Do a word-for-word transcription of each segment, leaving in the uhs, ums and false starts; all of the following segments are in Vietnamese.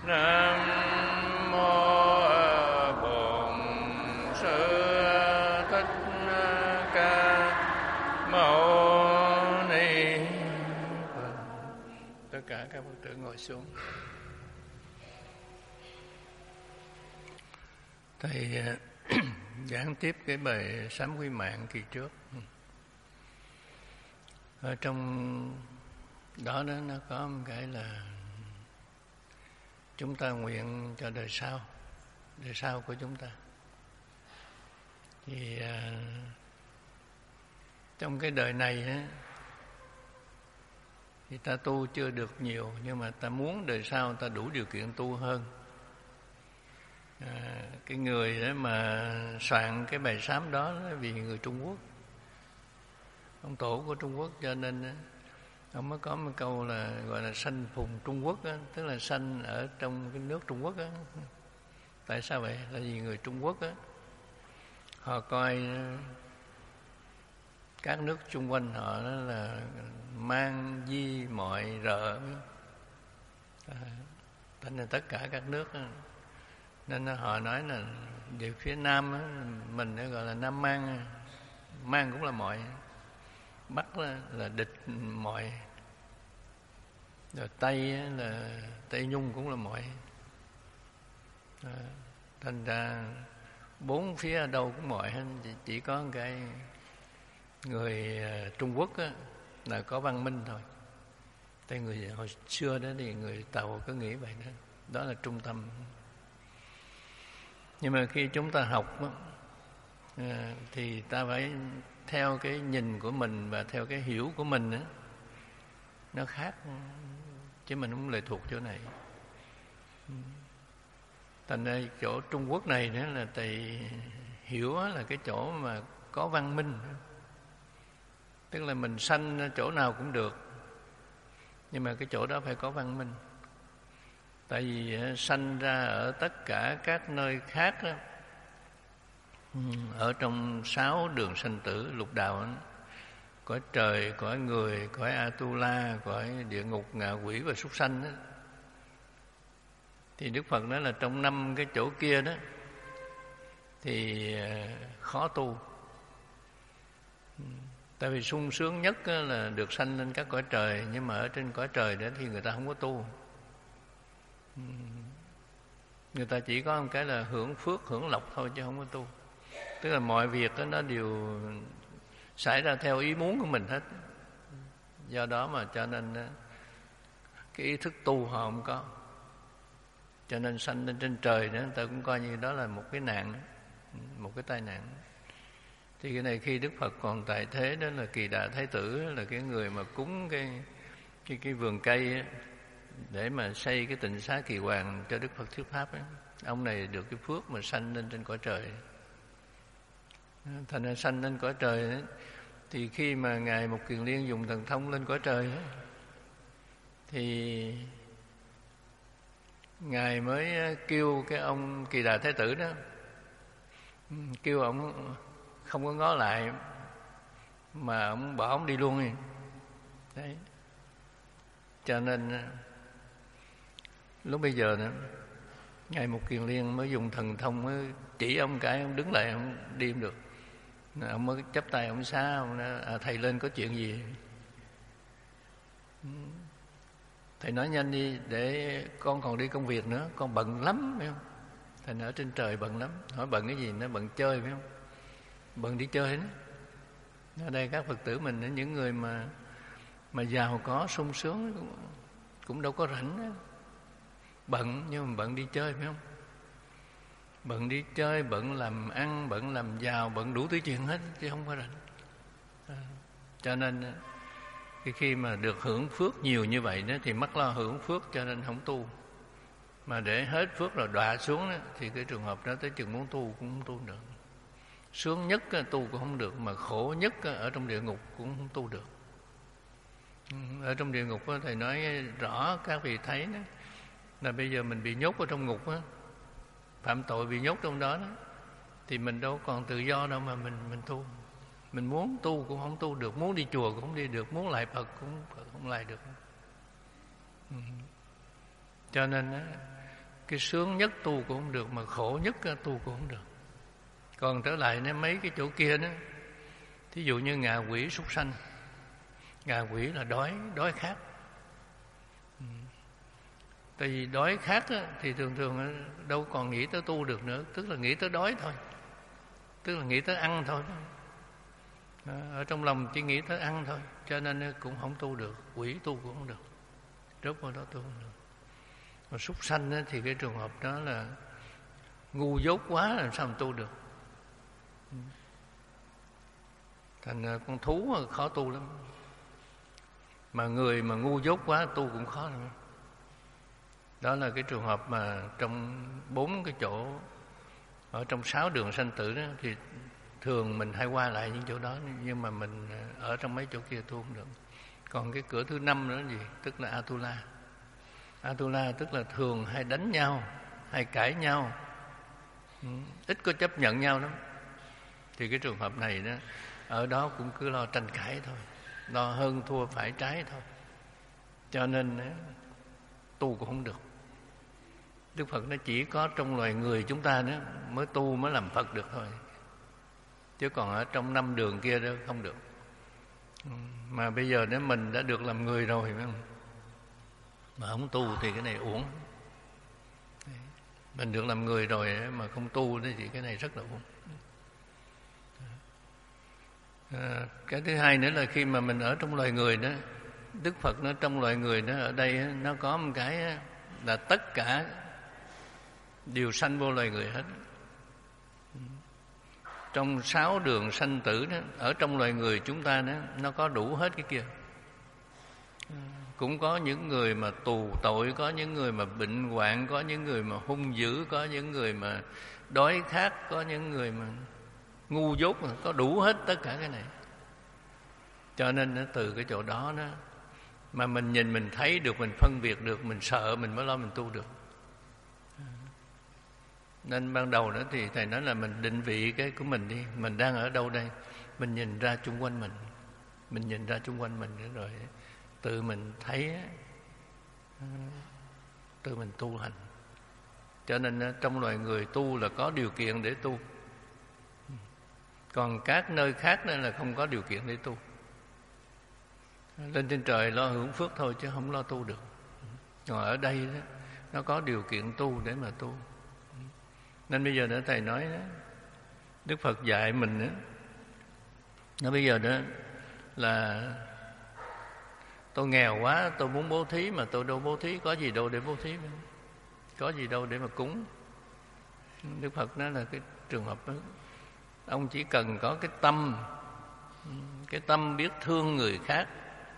Nam mô Bổn Sư Thích Ca Mâu Ni Phật. Tất cả các Phật tử ngồi xuống. Thầy giảng tiếp cái bài Sám Quy Mạng kỳ trước. Ở trong đó đó nó có một cái là chúng ta nguyện cho đời sau, đời sau của chúng ta. Thì à, trong cái đời này á, thì ta tu chưa được nhiều, nhưng mà ta muốn đời sau ta đủ điều kiện tu hơn. À, cái người đó mà soạn cái bài sám đó là vì người Trung Quốc, ông tổ của Trung Quốc, cho nên ông mới có một câu là gọi là sanh phùng Trung Quốc á, tức là sanh ở trong cái nước Trung Quốc á. Tại sao vậy? Là vì người Trung Quốc á, họ coi các nước xung quanh họ đó là mang di mọi rợ, à, thành ra tất cả các nước á, nên họ nói là về phía Nam á, mình nó gọi là Nam Mang, Mang cũng là mọi, Bắc là, là địch mọi, rồi Tây là Tây Nhung cũng là mọi. À, thành ra bốn phía ở đâu cũng mọi hết, chỉ, chỉ có cái người Trung Quốc á, là có văn minh thôi. Tại người hồi xưa đó thì người Tàu có nghĩ vậy đó, đó là trung tâm. Nhưng mà khi chúng ta học á, à, thì ta phải theo cái nhìn của mình và theo cái hiểu của mình á, nó khác, chứ mình không lệ thuộc chỗ này. Thành ra chỗ Trung Quốc này nữa là thầy hiểu là cái chỗ mà có văn minh, tức là mình sanh chỗ nào cũng được, nhưng mà cái chỗ đó phải có văn minh. Tại vì sanh ra ở tất cả các nơi khác đó, ở trong sáu đường sanh tử lục đạo đó, cõi trời, cõi người, cõi Atula, cõi địa ngục, ngạ quỷ và súc sanh đó, thì Đức Phật nói là trong năm cái chỗ kia đó thì khó tu. Tại vì sung sướng nhất là được sanh lên các cõi trời, nhưng mà ở trên cõi trời đó thì người ta không có tu. Người ta chỉ có một cái là hưởng phước, hưởng lộc thôi chứ không có tu. Tức là mọi việc đó nó đều xảy ra theo ý muốn của mình hết. Do đó mà cho nên cái ý thức tu họ không có. Cho nên sanh lên trên trời đó, người ta cũng coi như đó là một cái nạn, một cái tai nạn. Thì cái này khi Đức Phật còn tại thế đó là Kỳ Đà Thái Tử, là cái người mà cúng cái cái cái vườn cây ấy, để mà xây cái tịnh xá Kỳ Hoàng cho Đức Phật thuyết pháp ấy. Ông này được cái phước mà sanh lên trên cõi trời. Thành ra sanh lên cõi trời ấy, thì khi mà Ngài Mục Kiền Liên dùng thần thông lên cõi trời ấy, thì Ngài mới kêu cái ông Kỳ Đà Thái Tử đó, kêu ông không có ngó lại mà ông bỏ ông đi luôn đi. Đấy. Cho nên lúc bây giờ nữa, Ngài Mục Kiền Liên mới dùng thần thông mới chỉ ông cái, ông đứng lại, ông đi không được. Ông mới chắp tay ông xá, ông nói, à, thầy lên có chuyện gì? Thầy nói nhanh đi, để con còn đi công việc nữa, con bận lắm, phải không? Thầy ở trên trời bận lắm. Hỏi bận cái gì? Nó bận chơi, phải không? Bận đi chơi đó. Ở đây các Phật tử mình, những người mà mà giàu có, sung sướng cũng, cũng đâu có rảnh đó. Bận, nhưng mà bận đi chơi, phải không? Bận đi chơi, bận làm ăn, bận làm giàu, bận đủ thứ chuyện hết, chứ không có rảnh. À, cho nên khi, khi mà được hưởng phước nhiều như vậy đó, thì mắc lo hưởng phước cho nên không tu. Mà để hết phước rồi đọa xuống đó, thì cái trường hợp đó tới chừng muốn tu cũng không tu được. Sướng nhất tu cũng không được, mà khổ nhất ở trong địa ngục cũng không tu được. Ở trong địa ngục đó, thầy nói rõ các vị thấy đó, là bây giờ mình bị nhốt ở trong ngục đó, phạm tội bị nhốt trong đó, đó thì mình đâu còn tự do đâu mà mình mình tu. Mình muốn tu cũng không tu được, muốn đi chùa cũng không đi được, muốn lại Phật cũng không lại được. Ừ. Cho nên đó, cái sướng nhất tu cũng không được, mà khổ nhất tu cũng không được. Còn trở lại nếu mấy cái chỗ kia đó, thí dụ như ngạ quỷ súc sanh. Ngạ quỷ là đói, đói khát. Tại vì đói khát á, thì thường thường đâu còn nghĩ tới tu được nữa, tức là nghĩ tới đói thôi, tức là nghĩ tới ăn thôi. Ở trong lòng chỉ nghĩ tới ăn thôi, cho nên cũng không tu được. Quỷ tu cũng không được, rốt vào đó tu không được. Mà súc sanh á, thì cái trường hợp đó là ngu dốt quá, làm sao mà tu được. Thành con thú khó tu lắm. Mà người mà ngu dốt quá tu cũng khó lắm. Đó là cái trường hợp mà trong bốn cái chỗ, ở trong sáu đường sanh tử đó, thì thường mình hay qua lại những chỗ đó, nhưng mà mình ở trong mấy chỗ kia tu không được. Còn cái cửa thứ năm nữa là gì? Tức là Atula. Atula tức là thường hay đánh nhau, hay cãi nhau, ít có chấp nhận nhau lắm. Thì cái trường hợp này đó, ở đó cũng cứ lo tranh cãi thôi, lo hơn thua phải trái thôi. Cho nên tu cũng không được. Đức Phật nó chỉ có trong loài người chúng ta đó mới tu, mới làm Phật được thôi. Chứ còn ở trong năm đường kia đó không được. Mà bây giờ nếu mình đã được làm người rồi mà không tu thì cái này uổng. Mình được làm người rồi mà không tu thì cái này rất là uổng. À, cái thứ hai nữa là khi mà mình ở trong loài người đó, Đức Phật nó trong loài người đó, ở đây nó có một cái là tất cả đều sanh vô loài người hết. Trong sáu đường sanh tử đó, ở trong loài người chúng ta đó, nó có đủ hết cái kia. Cũng có những người mà tù tội, có những người mà bệnh hoạn, có những người mà hung dữ, có những người mà đói khát, có những người mà ngu dốt, có đủ hết tất cả cái này. Cho nên từ cái chỗ đó đó mà mình nhìn, mình thấy được, mình phân biệt được, mình sợ, mình mới lo mình tu được. Nên ban đầu đó thì thầy nói là mình định vị cái của mình đi, mình đang ở đâu đây, mình nhìn ra chung quanh mình, mình nhìn ra chung quanh mình rồi tự mình thấy, tự mình tu hành. Cho nên trong loài người tu là có điều kiện để tu, còn các nơi khác nên là không có điều kiện để tu. Lên trên trời lo hưởng phước thôi chứ không lo tu được. Còn ở đây đó, nó có điều kiện tu để mà tu. Nên bây giờ nữa thầy nói đó, Đức Phật dạy mình đó, nó bây giờ đó là tôi nghèo quá, tôi muốn bố thí mà tôi đâu bố thí, có gì đâu để bố thí, có gì đâu để mà cúng. Đức Phật nói là cái trường hợp đó, ông chỉ cần có cái tâm, cái tâm biết thương người khác,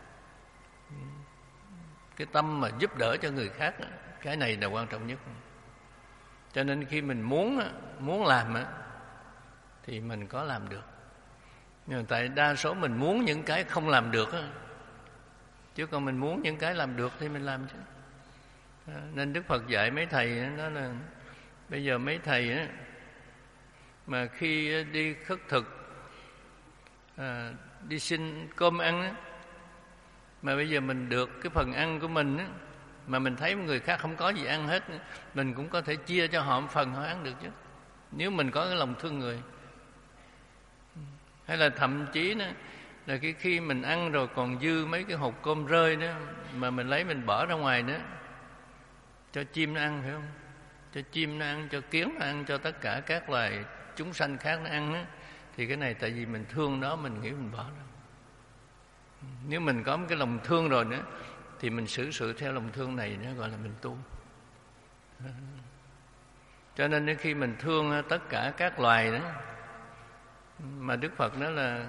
cái tâm mà giúp đỡ cho người khác, cái này là quan trọng nhất. Cho nên khi mình muốn muốn làm thì mình có làm được. Nhưng mà tại đa số mình muốn những cái không làm được, chứ còn mình muốn những cái làm được thì mình làm chứ. Nên Đức Phật dạy mấy thầy đó là bây giờ mấy thầy á, mà khi đi khất thực, à, đi xin cơm ăn á, mà bây giờ mình được cái phần ăn của mình á, mà mình thấy người khác không có gì ăn hết, mình cũng có thể chia cho họ một phần họ ăn được chứ, nếu mình có cái lòng thương người. Hay là thậm chí đó, là cái khi mình ăn rồi còn dư mấy cái hột cơm rơi đó, mà mình lấy mình bỏ ra ngoài đó cho chim nó ăn, phải không? Cho chim nó ăn, cho kiến nó ăn, cho tất cả các loài chúng sanh khác nó ăn đó. Thì cái này tại vì mình thương nó, mình nghĩ mình bỏ ra. Nếu mình có một cái lòng thương rồi nữa thì mình xử sự theo lòng thương này, nó gọi là mình tu. Cho nên khi mình thương tất cả các loài đó, mà Đức Phật nói là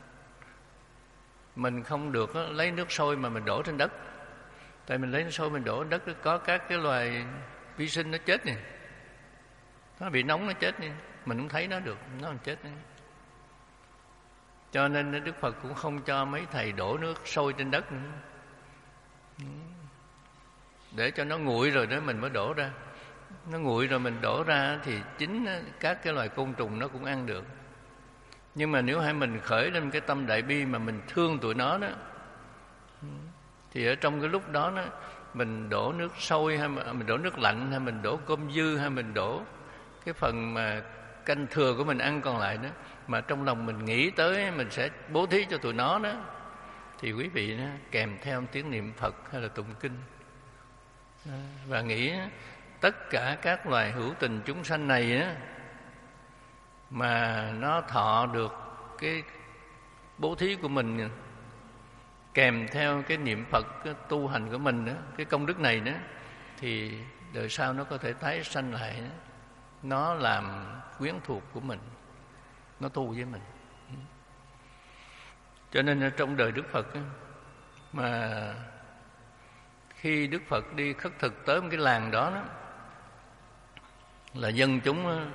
mình không được lấy nước sôi mà mình đổ trên đất. Tại mình lấy nước sôi mình đổ trên đất, có các cái loài vi sinh nó chết nè, nó bị nóng nó chết nè, mình không thấy nó được, nó không chết nè. Cho nên Đức Phật cũng không cho mấy thầy đổ nước sôi trên đất nữa, để cho nó nguội rồi đó mình mới đổ ra. Nó nguội rồi mình đổ ra thì chính các cái loài côn trùng nó cũng ăn được. Nhưng mà nếu hai mình khởi lên cái tâm đại bi mà mình thương tụi nó đó, thì ở trong cái lúc đó, đó mình đổ nước sôi hay mình đổ nước lạnh, hay mình đổ cơm dư, hay mình đổ cái phần mà canh thừa của mình ăn còn lại đó, mà trong lòng mình nghĩ tới mình sẽ bố thí cho tụi nó đó, thì quý vị đó, kèm theo tiếng niệm Phật hay là tụng kinh và nghĩ tất cả các loài hữu tình chúng sanh này á, mà nó thọ được cái bố thí của mình kèm theo cái niệm Phật, cái tu hành của mình đó, cái công đức này đó, thì đời sau nó có thể tái sanh lại đó. Nó làm quyến thuộc của mình, nó tu với mình. Cho nên trong đời Đức Phật đó, mà khi Đức Phật đi khất thực tới một cái làng đó, đó là dân chúng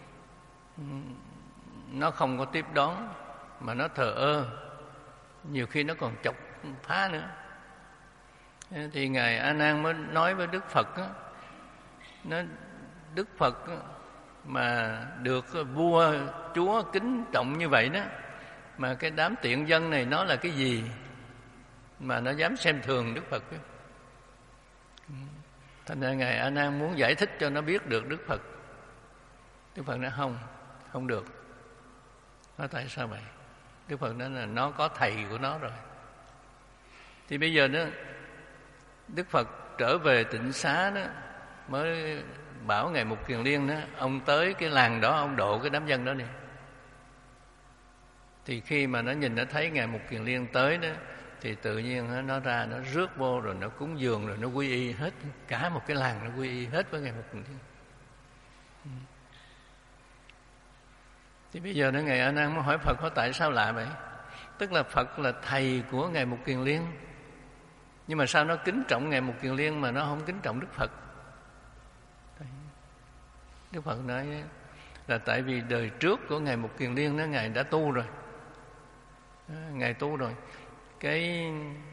nó không có tiếp đón, mà nó thờ ơ, nhiều khi nó còn chọc phá nữa. Thì Ngài A Nan mới nói với Đức Phật đó, nó Đức Phật đó, mà được vua chúa kính trọng như vậy đó, mà cái đám tiện dân này nó là cái gì mà nó dám xem thường Đức Phật đó. Thành ra Ngài A Nan muốn giải thích cho nó biết được Đức Phật. Đức Phật nói không, không được. Nói tại sao vậy? Đức Phật nói là nó có thầy của nó rồi. Thì bây giờ đó Đức Phật trở về Tịnh Xá đó, mới bảo Ngài Mục Kiền Liên đó, ông tới cái làng đó, ông độ cái đám dân đó đi. Thì khi mà nó nhìn nó thấy Ngài Mục Kiền Liên tới đó, thì tự nhiên nó ra, nó rước vô, rồi nó cúng dường, rồi nó quy y hết. Cả một cái làng nó quy y hết với Ngài Mục Kiền Liên. Thì bây giờ nó Ngài A Nan mới hỏi Phật, hỏi tại sao lạ vậy? Tức là Phật là thầy của Ngài Mục Kiền Liên, nhưng mà sao nó kính trọng Ngài Mục Kiền Liên mà nó không kính trọng Đức Phật? Đức Phật nói là tại vì đời trước của Ngài Mục Kiền Liên đó, Ngài đã tu rồi. Ngài tu rồi. Cái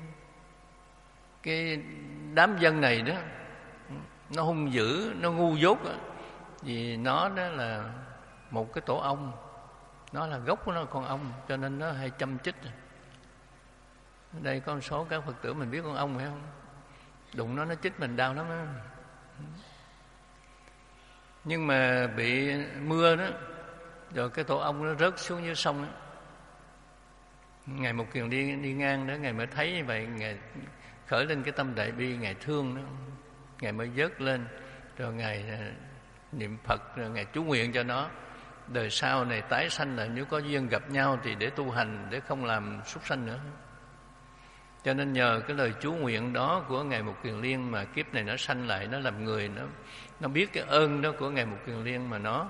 cái đám dân này đó, nó hung dữ, nó ngu dốt đó. Vì nó đó là một cái tổ ong, nó là gốc của nó con ong, cho nên nó hay châm chích. Ở đây có một số các Phật tử mình biết con ong phải không? Đụng nó nó chích mình đau lắm đó. Nhưng mà bị mưa đó, rồi cái tổ ong nó rớt xuống dưới sông đó. Ngài Mục Kiền đi đi ngang đó, Ngài mới thấy như vậy, Ngài khởi lên cái tâm đại bi, Ngài thương đó, Ngài mới vớt lên, rồi Ngài niệm Phật, rồi Ngài chú nguyện cho nó đời sau này tái sanh là nếu có duyên gặp nhau thì để tu hành, để không làm súc sanh nữa. Cho nên nhờ cái lời chú nguyện đó của Ngài Mục Kiền Liên mà kiếp này nó sanh lại, nó làm người, nó nó biết cái ơn đó của Ngài Mục Kiền Liên mà nó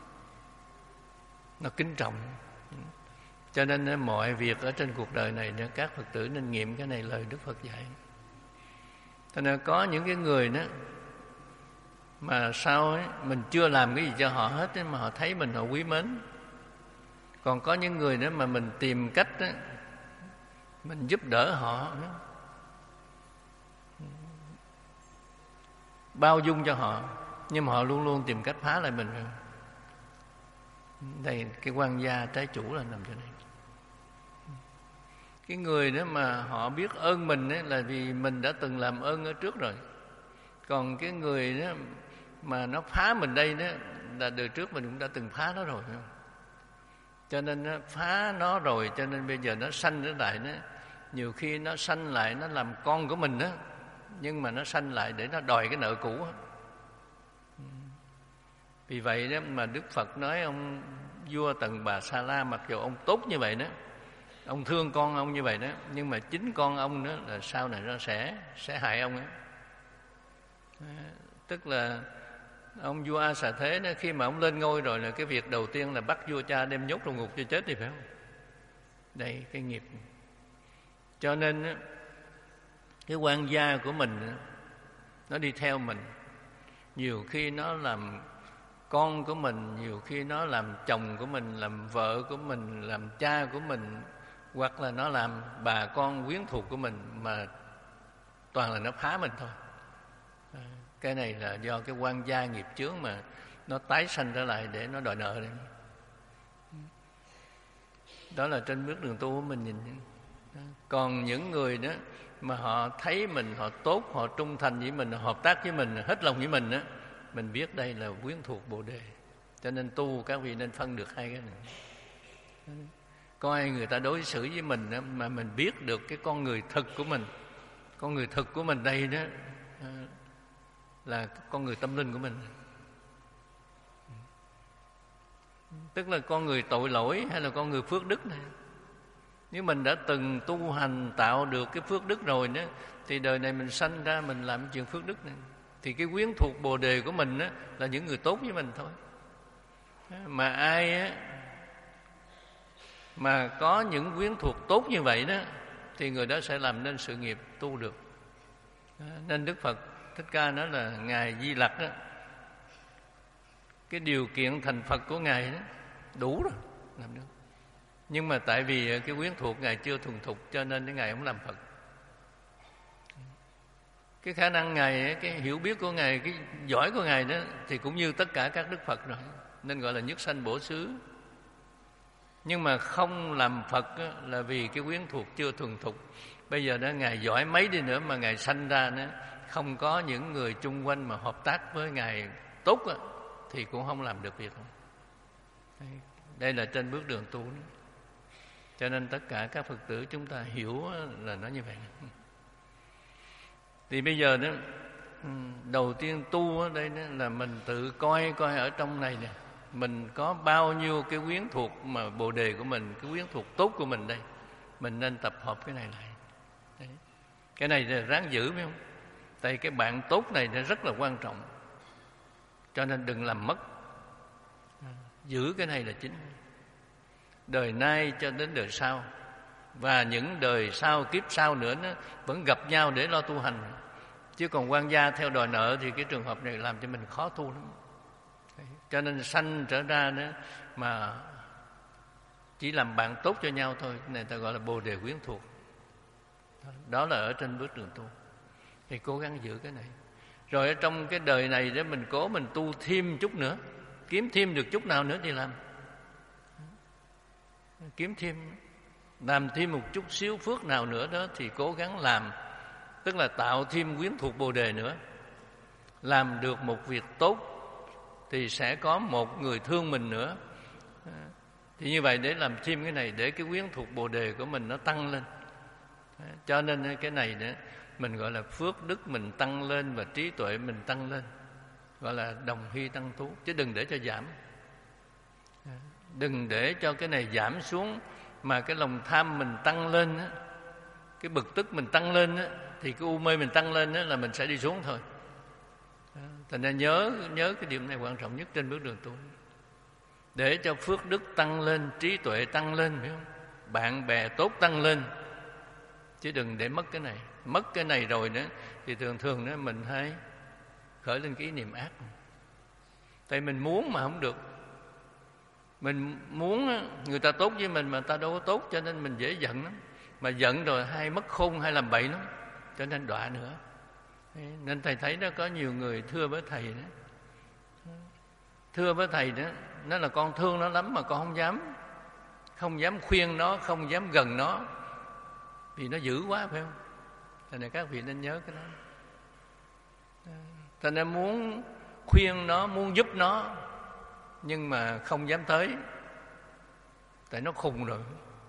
nó kính trọng. Cho nên mọi việc ở trên cuộc đời này các Phật tử nên nghiệm cái này lời Đức Phật dạy. Cho nên có những cái người đó mà sao ấy, mình chưa làm cái gì cho họ hết ấy, mà họ thấy mình họ quý mến. Còn có những người đó mà mình tìm cách ấy, mình giúp đỡ họ, bao dung cho họ, nhưng mà họ luôn luôn tìm cách phá lại mình. Đây cái quan gia trái chủ là nằm chỗ này. Cái người đó mà họ biết ơn mình ấy, là vì mình đã từng làm ơn ở trước rồi. Còn cái người đó mà nó phá mình đây đó, là đời trước mình cũng đã từng phá nó rồi. Cho nên nó phá nó rồi, cho nên bây giờ nó sanh trở lại đó. Nhiều khi nó sanh lại, nó làm con của mình đó, nhưng mà nó sanh lại để nó đòi cái nợ cũ đó. Vì vậy đó mà Đức Phật nói ông vua Tần Bà Sa La, mặc dù ông tốt như vậy đó, ông thương con ông như vậy đó, nhưng mà chính con ông đó là sau này nó sẽ sẽ hại ông ấy. Tức là ông vua A Xà Thế đó, khi mà ông lên ngôi rồi là cái việc đầu tiên là bắt vua cha đem nhốt vào ngục cho chết, thì phải không? Đây cái nghiệp. Cho nên cái quan gia của mình nó đi theo mình, nhiều khi nó làm con của mình, nhiều khi nó làm chồng của mình, làm vợ của mình, làm cha của mình, hoặc là nó làm bà con quyến thuộc của mình, mà toàn là nó phá mình thôi. Cái này là do cái quan gia nghiệp chướng mà nó tái sanh trở lại để nó đòi nợ đấy. Đó là trên bước đường tu của mình nhìn. Còn những người đó mà họ thấy mình, họ tốt, họ trung thành với mình, họ hợp tác với mình, hết lòng với mình đó, mình biết đây là quyến thuộc Bồ Đề. Cho nên tu các vị nên phân được hai cái này. Coi người ta đối xử với mình đó, mà mình biết được cái con người thực của mình. Con người thực của mình đây đó là con người tâm linh của mình. Tức là con người tội lỗi hay là con người phước đức này. Nếu mình đã từng tu hành tạo được cái phước đức rồi đó, thì đời này mình sanh ra mình làm chuyện phước đức này, thì cái quyến thuộc Bồ Đề của mình đó, là những người tốt với mình thôi. Mà ai á, mà có những quyến thuộc tốt như vậy đó, thì người đó sẽ làm nên sự nghiệp tu được. Nên Đức Phật Thích Ca nói là Ngài Di Lặc đó, cái điều kiện thành Phật của Ngài đó đủ rồi, làm được. Nhưng mà tại vì cái quyến thuộc Ngài chưa thuần thục, cho nên cái Ngài không làm Phật. Cái khả năng Ngài, cái hiểu biết của Ngài, cái giỏi của Ngài đó thì cũng như tất cả các Đức Phật rồi, nên gọi là nhất sanh bổ xứ. Nhưng mà không làm Phật đó, là vì cái quyến thuộc chưa thuần thục. Bây giờ đó Ngài giỏi mấy đi nữa mà Ngài sanh ra đó, không có những người chung quanh mà hợp tác với Ngài tốt đó, thì cũng không làm được việc. Đây là trên bước đường tu đó. Cho nên tất cả các Phật tử chúng ta hiểu là nó như vậy. Thì bây giờ đó, đầu tiên tu ở đây đó là mình tự coi coi ở trong này nè, mình có bao nhiêu cái quyến thuộc mà Bồ Đề của mình, cái quyến thuộc tốt của mình đây, mình nên tập hợp cái này lại. Đấy. Cái này là ráng giữ phải không? Tại cái bạn tốt này nó rất là quan trọng, cho nên đừng làm mất. Giữ cái này là chính. Đời nay cho đến đời sau, và những đời sau, kiếp sau nữa nó vẫn gặp nhau để lo tu hành. Chứ còn quan gia theo đòi nợ thì cái trường hợp này làm cho mình khó tu lắm. Cho nên sanh trở ra đó mà chỉ làm bạn tốt cho nhau thôi, cái này ta gọi là Bồ Đề quyến thuộc. Đó là ở trên bước đường tu. Thì cố gắng giữ cái này. Rồi ở trong cái đời này để mình cố mình tu thêm chút nữa, kiếm thêm được chút nào nữa thì làm. Kiếm thêm, làm thêm một chút xíu phước nào nữa đó thì cố gắng làm. Tức là tạo thêm quyến thuộc Bồ Đề nữa. Làm được một việc tốt thì sẽ có một người thương mình nữa. Thì như vậy để làm thêm cái này, để cái quyến thuộc Bồ Đề của mình nó tăng lên. Cho nên cái này nữa mình gọi là phước đức mình tăng lên và trí tuệ mình tăng lên, gọi là đồng hy tăng tú, chứ đừng để cho giảm. Đừng để cho cái này giảm xuống, mà cái lòng tham mình tăng lên á, cái bực tức mình tăng lên á, thì cái u mê mình tăng lên á, là mình sẽ đi xuống thôi. Thành ra nhớ nhớ cái điểm này quan trọng nhất trên bước đường tu, để cho phước đức tăng lên, trí tuệ tăng lên, phải không? Bạn bè tốt tăng lên, chứ đừng để mất cái này. Mất cái này rồi nữa thì thường thường đó mình hay khởi lên cái ý niệm ác. Tại mình muốn mà không được. Mình muốn người ta tốt với mình mà ta đâu có tốt, cho nên mình dễ giận lắm. Mà giận rồi hay mất khôn hay làm bậy lắm, cho nên đọa nữa. Nên thầy thấy đó có nhiều người thưa với thầy đó. Thưa với thầy đó, nó là con thương nó lắm mà con không dám. Không dám khuyên nó, không dám gần nó, vì nó dữ quá, phải không? Thành ra các vị nên nhớ cái đó. Thành ra muốn khuyên nó, muốn giúp nó, nhưng mà không dám tới, tại nó khùng rồi.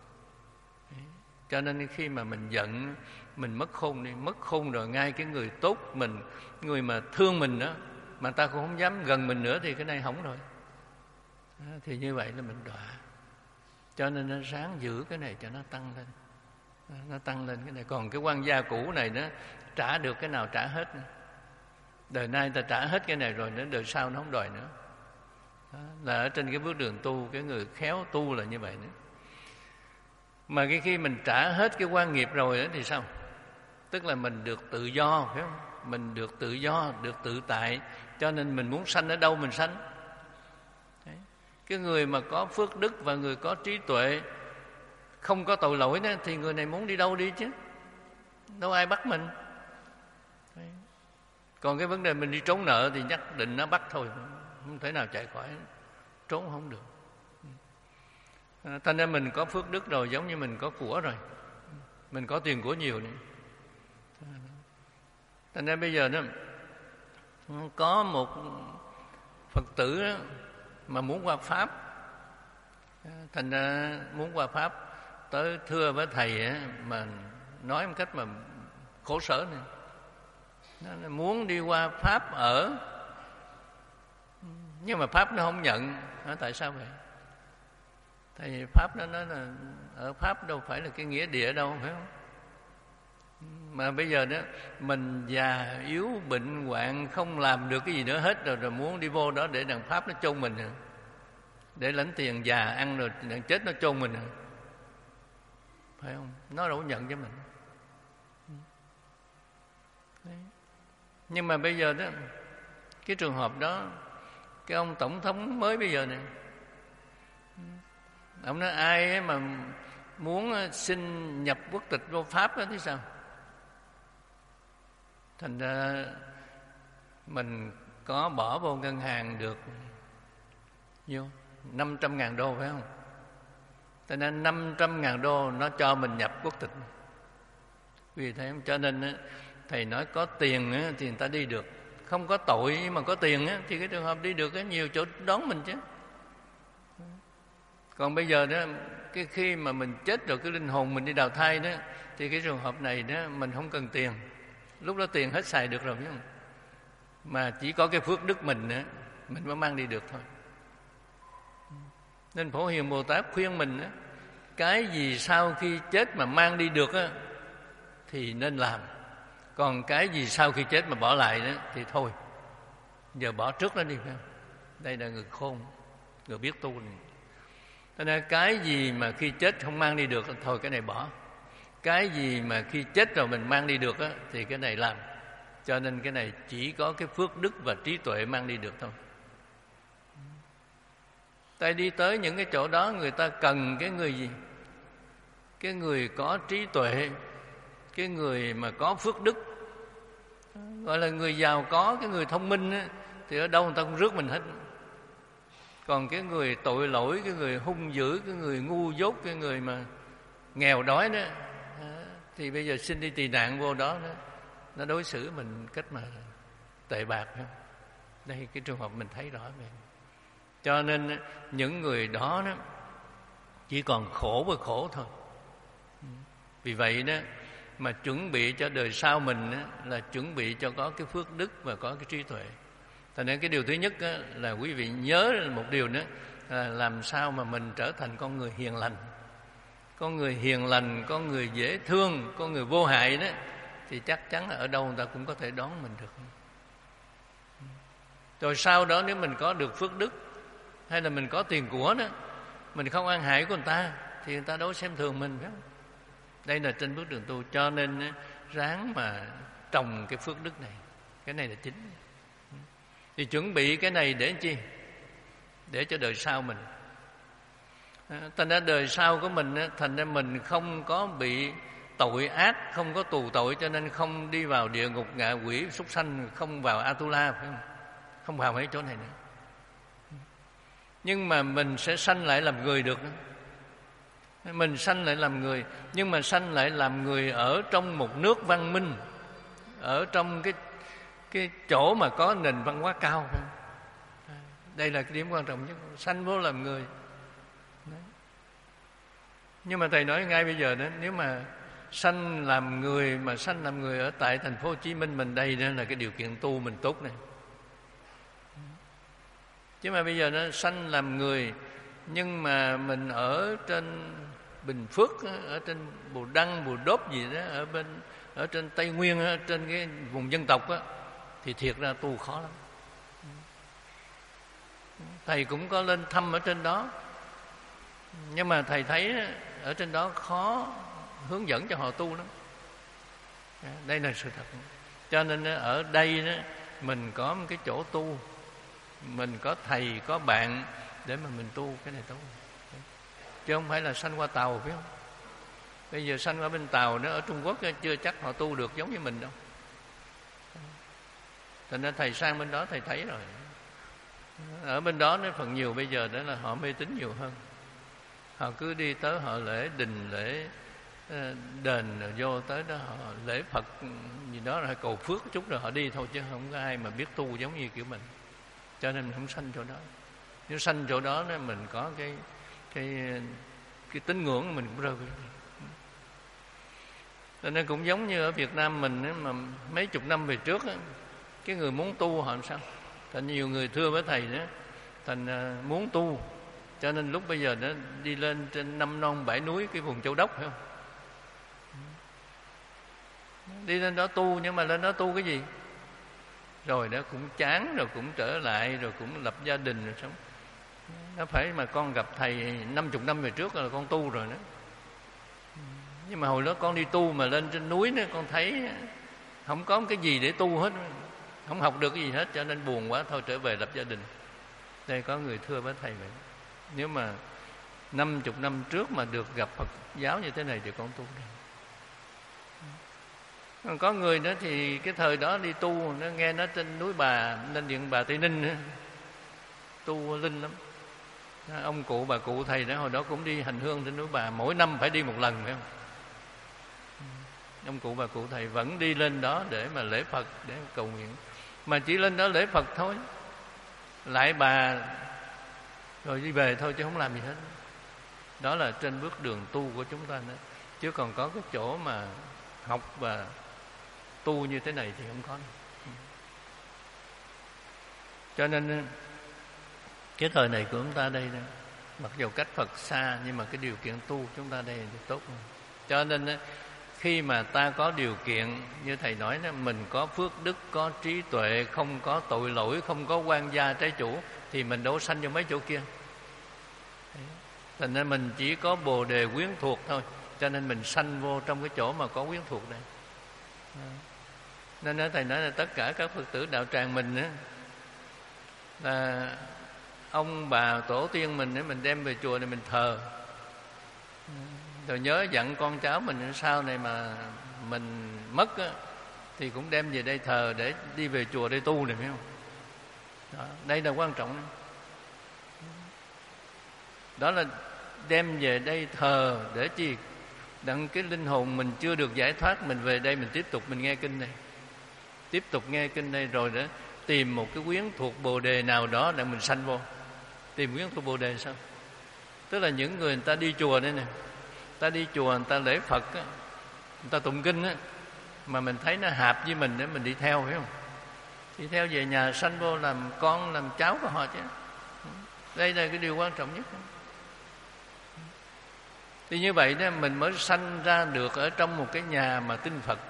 Cho nên khi mà mình giận, mình mất khôn đi, mất khôn rồi ngay cái người tốt mình, người mà thương mình đó, mà ta cũng không dám gần mình nữa thì cái này hỏng rồi. Thì như vậy là mình đọa. Cho nên nó ráng giữ cái này cho nó tăng lên. Nó tăng lên cái này. Còn cái quan gia cũ này đó, trả được cái nào trả hết. Đời nay ta trả hết cái này rồi, đến đời sau nó không đòi nữa. Đó, là ở trên cái bước đường tu, cái người khéo tu là như vậy nữa. Mà cái khi mình trả hết cái quan nghiệp rồi đó thì sao? Tức là mình được tự do, phải không? Mình được tự do, được tự tại, cho nên mình muốn sanh ở đâu mình sanh. Đấy. Cái người mà có phước đức và người có trí tuệ, không có tội lỗi đó, thì người này muốn đi đâu đi chứ, đâu ai bắt mình. Đấy. Còn cái vấn đề mình đi trốn nợ thì nhất định nó bắt thôi, không thể nào chạy khỏi, trốn không được. À, thành ra mình có phước đức rồi, giống như mình có của rồi, mình có tiền của nhiều nữa. Thành ra bây giờ đó có một Phật tử đó, mà muốn qua Pháp, thành ra muốn qua Pháp tới thưa với thầy á, mà nói một cách mà khổ sở này, nó muốn đi qua Pháp ở, nhưng mà Pháp nó không nhận. Nói tại sao vậy? Thầy Pháp nó nói là ở Pháp đâu phải là cái nghĩa địa đâu, phải không? Mà bây giờ đó mình già yếu bệnh hoạn không làm được cái gì nữa hết rồi, rồi muốn đi vô đó để đàn Pháp nó chôn mình, để lãnh tiền già ăn rồi đàn chết nó chôn mình, phải không? Nó đâu có nhận cho mình. Đấy. Nhưng mà bây giờ đó cái trường hợp đó, cái ông tổng thống mới bây giờ này, ông nói ai mà muốn xin nhập quốc tịch vô Pháp đó thì sao? Thành ra mình có bỏ vô ngân hàng được nhiêu? năm trăm ngàn đô, phải không? Cho nên năm trăm ngàn đô nó cho mình nhập quốc tịch. Vì thế cho nên thầy nói có tiền thì người ta đi được. Không có tội nhưng mà có tiền thì cái trường hợp đi được nhiều chỗ đón mình chứ. Còn bây giờ đó, cái khi mà mình chết rồi, cái linh hồn mình đi đào thai đó, thì cái trường hợp này đó mình không cần tiền. Lúc đó tiền hết xài được rồi, biết không? Mà chỉ có cái phước đức mình nữa, mình mới mang đi được thôi. Nên Phổ Hiền Bồ Tát khuyên mình đó, cái gì sau khi chết mà mang đi được đó, thì nên làm. Còn cái gì sau khi chết mà bỏ lại đó thì thôi, giờ bỏ trước nó đi, phải không? Đây là người khôn, người biết tu này. Cho nên cái gì mà khi chết không mang đi được thôi cái này bỏ. Cái gì mà khi chết rồi mình mang đi được á, thì cái này làm. Cho nên cái này chỉ có cái phước đức và trí tuệ mang đi được thôi. Ta đi tới những cái chỗ đó, người ta cần cái người gì? Cái người có trí tuệ, cái người mà có phước đức, gọi là người giàu có, cái người thông minh á, thì ở đâu người ta cũng rước mình hết. Còn cái người tội lỗi, cái người hung dữ, cái người ngu dốt, cái người mà nghèo đói đó, thì bây giờ xin đi tị nạn vô đó, đó nó đối xử mình cách mà tệ bạc. Đây cái trường hợp mình thấy rõ vậy. Cho nên những người đó, đó chỉ còn khổ với khổ thôi. Vì vậy đó mà chuẩn bị cho đời sau mình đó, là chuẩn bị cho có cái phước đức và có cái trí tuệ. Thành nên cái điều thứ nhất đó, là quý vị nhớ một điều nữa, là làm sao mà mình trở thành con người hiền lành. Con người hiền lành, con người dễ thương, con người vô hại đó, thì chắc chắn là ở đâu người ta cũng có thể đón mình được. Rồi sau đó nếu mình có được phước đức, hay là mình có tiền của đó, mình không ăn hại của người ta, thì người ta đâu xem thường mình, phải không? Đây là trên bước đường tu. Cho nên ráng mà trồng cái phước đức này. Cái này là chính. Thì chuẩn bị cái này để chi? Để cho đời sau mình. Thành ra đời sau của mình, thành ra mình không có bị tội ác, không có tù tội, cho nên không đi vào địa ngục, ngạ quỷ, súc sanh, không vào Atula, phải không? Không vào mấy chỗ này nữa. Nhưng mà mình sẽ sanh lại làm người được nữa. Mình sanh lại làm người, nhưng mà sanh lại làm người ở trong một nước văn minh, ở trong cái cái chỗ mà có nền văn hóa cao. Đây là cái điểm quan trọng nhất, sanh vô làm người. Đấy. Nhưng mà thầy nói ngay bây giờ đó, nếu mà sanh làm người, mà sanh làm người ở tại thành phố Hồ Chí Minh mình đây, đó là cái điều kiện tu mình tốt này. Chứ mà bây giờ nó sanh làm người, nhưng mà mình ở trên Bình Phước, ở trên Bù Đăng, Bù Đốp gì đó, ở bên ở trên Tây Nguyên, ở trên cái vùng dân tộc á, thì thiệt ra tu khó lắm. Thầy cũng có lên thăm ở trên đó, nhưng mà thầy thấy ở trên đó khó hướng dẫn cho họ tu lắm. Đây là sự thật. Cho nên ở đây đó, mình có một cái chỗ tu, mình có thầy, có bạn để mà mình tu cái này tốt. Chứ không phải là sanh qua Tàu, phải không? Bây giờ sanh qua bên Tàu nữa, ở Trung Quốc chưa chắc họ tu được giống như mình đâu. Thành ra thầy sang bên đó thầy thấy rồi. Ở bên đó nó phần nhiều bây giờ đó là họ mê tín nhiều hơn. Họ cứ đi tới họ lễ đình, lễ đền rồi vô tới đó họ lễ Phật gì đó rồi cầu phước chút rồi họ đi thôi, chứ không có ai mà biết tu giống như kiểu mình. Cho nên mình không sanh chỗ đó. Nếu sanh chỗ đó đó mình có cái cái cái tín ngưỡng mình cũng rơi. Cho nên cũng giống như ở Việt Nam mình ấy, mà mấy chục năm về trước ấy, cái người muốn tu họ làm sao? Thành nhiều người thưa với thầy đó, thành muốn tu, cho nên lúc bây giờ nó đi lên trên năm non bảy núi cái vùng Châu Đốc, phải không? Đi lên đó tu, nhưng mà lên đó tu cái gì? Rồi đó cũng chán, rồi cũng trở lại, rồi cũng lập gia đình rồi sống. Nó phải mà con gặp thầy năm chục năm về trước là con tu rồi đó. Nhưng mà hồi đó con đi tu mà lên trên núi đó, con thấy không có cái gì để tu hết, không học được cái gì hết, cho nên buồn quá, thôi trở về lập gia đình. Đây có người thưa với thầy vậy. Nếu mà năm chục năm trước mà được gặp Phật giáo như thế này thì con tu được. Còn có người nữa thì cái thời đó đi tu, nó nghe nó trên núi Bà, lên Điện Bà Tây Ninh nữa, tu linh lắm. Ông cụ bà cụ thầy đó hồi đó cũng đi hành hương trên núi Bà, mỗi năm phải đi một lần, phải không? Ông cụ bà cụ thầy vẫn đi lên đó để mà lễ Phật, để cầu nguyện. Mà chỉ lên đó lễ Phật thôi, lại Bà rồi đi về thôi, chứ không làm gì hết. Đó là trên bước đường tu của chúng ta nữa. Chứ còn có cái chỗ mà học và tu như thế này thì không có. Cho nên cái thời này của chúng ta đây, mặc dù cách Phật xa, nhưng mà cái điều kiện tu chúng ta đây thì tốt. Cho nên khi mà ta có điều kiện, như thầy nói đó, mình có phước đức, có trí tuệ, không có tội lỗi, không có quan gia trái chủ, thì mình đâu sanh vô mấy chỗ kia. Thành nên mình chỉ có bồ đề quyến thuộc thôi, cho nên mình sanh vô trong cái chỗ mà có quyến thuộc đây. Nên đó, thầy nói là tất cả các Phật tử đạo tràng mình đó, là ông bà tổ tiên mình để mình đem về chùa này mình thờ, rồi nhớ dặn con cháu mình sau này mà mình mất á, thì cũng đem về đây thờ để đi về chùa đây tu này, phải không? Đó, đây là quan trọng. Đó là đem về đây thờ để chi? Đặng cái linh hồn mình chưa được giải thoát, mình về đây mình tiếp tục mình nghe kinh này, tiếp tục nghe kinh đây, rồi để tìm một cái quyến thuộc bồ đề nào đó để mình sanh vô. Tìm quyến thuộc bồ đề sao? Tức là những người người ta đi chùa đây nè, ta đi chùa người ta lễ Phật á, người ta tụng kinh á, mà mình thấy nó hợp với mình để mình đi theo, phải không? Đi theo về nhà sanh vô làm con làm cháu của họ chứ. Đây là cái điều quan trọng nhất. Thì như vậy đó mình mới sanh ra được ở trong một cái nhà mà tin Phật.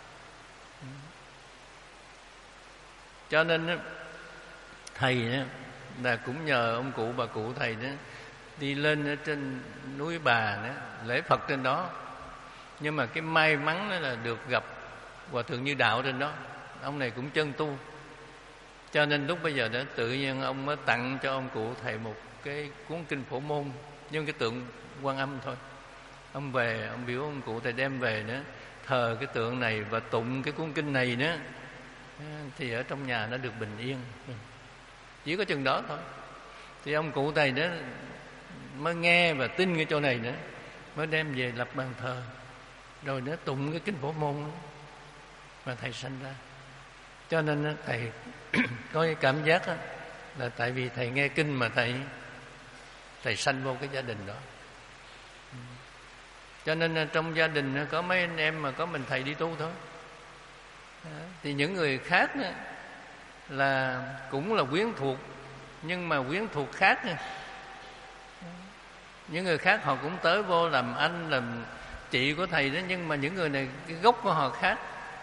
Cho nên thầy đó, là cũng nhờ ông cụ bà cụ thầy đó đi lên ở trên núi Bà đó, lễ Phật trên đó. Nhưng mà cái may mắn đó là được gặp Hòa Thượng Như Đạo trên đó. Ông này cũng chân tu, cho nên lúc bây giờ đó tự nhiên ông mới tặng cho ông cụ thầy một cái cuốn kinh Phổ Môn với cái tượng Quan Âm thôi. Ông về ông biểu ông cụ thầy đem về nữa, thờ cái tượng này và tụng cái cuốn kinh này nữa, thì ở trong nhà nó được bình yên. Chỉ có chừng đó thôi. Thì ông cụ thầy đó mới nghe và tin cái chỗ này nữa, mới đem về lập bàn thờ, rồi nó tụng cái kinh Phổ Môn mà thầy sanh ra. Cho nên thầy có cái cảm giác đó, là tại vì thầy nghe kinh mà thầy thầy sanh vô cái gia đình đó. Cho nên trong gia đình có mấy anh em mà có mình thầy đi tu thôi. Thì những người khác đó, là cũng là quyến thuộc, nhưng mà quyến thuộc khác nha. Những người khác họ cũng tới vô làm anh làm chị của thầy đó, nhưng mà những người này cái gốc của họ khác.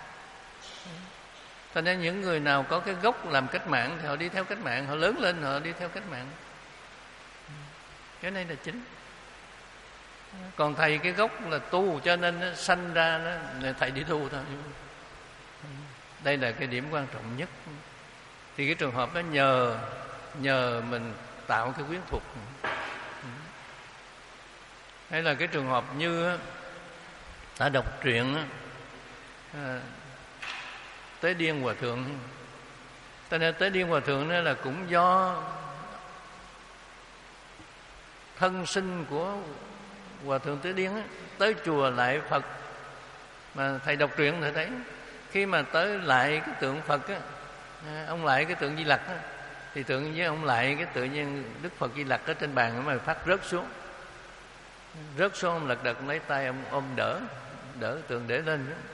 Cho nên những người nào có cái gốc làm cách mạng thì họ đi theo cách mạng, họ lớn lên họ đi theo cách mạng. Cái này là chính. Còn thầy cái gốc là tu, cho nên nó sanh ra nó, thầy đi tu thôi. Đây là cái điểm quan trọng nhất. Thì cái trường hợp đó nhờ nhờ mình tạo cái quyến thuộc. Hay là cái trường hợp như ta đọc truyện à, Tế Điên Hòa Thượng. Cho nên Tế Điên Hòa Thượng đó là cũng do thân sinh của Hòa thượng Tứ Điên á, tới chùa lại Phật. Mà thầy đọc truyện thầy thấy khi mà tới lại cái tượng Phật á, ông lại cái tượng Di Lặc á, thì tượng với ông lại cái tự nhiên Đức Phật Di Lặc ở trên bàn mà phát rớt xuống. Rớt xuống ông lật đật lấy tay ông ôm đỡ, đỡ tượng để lên đó.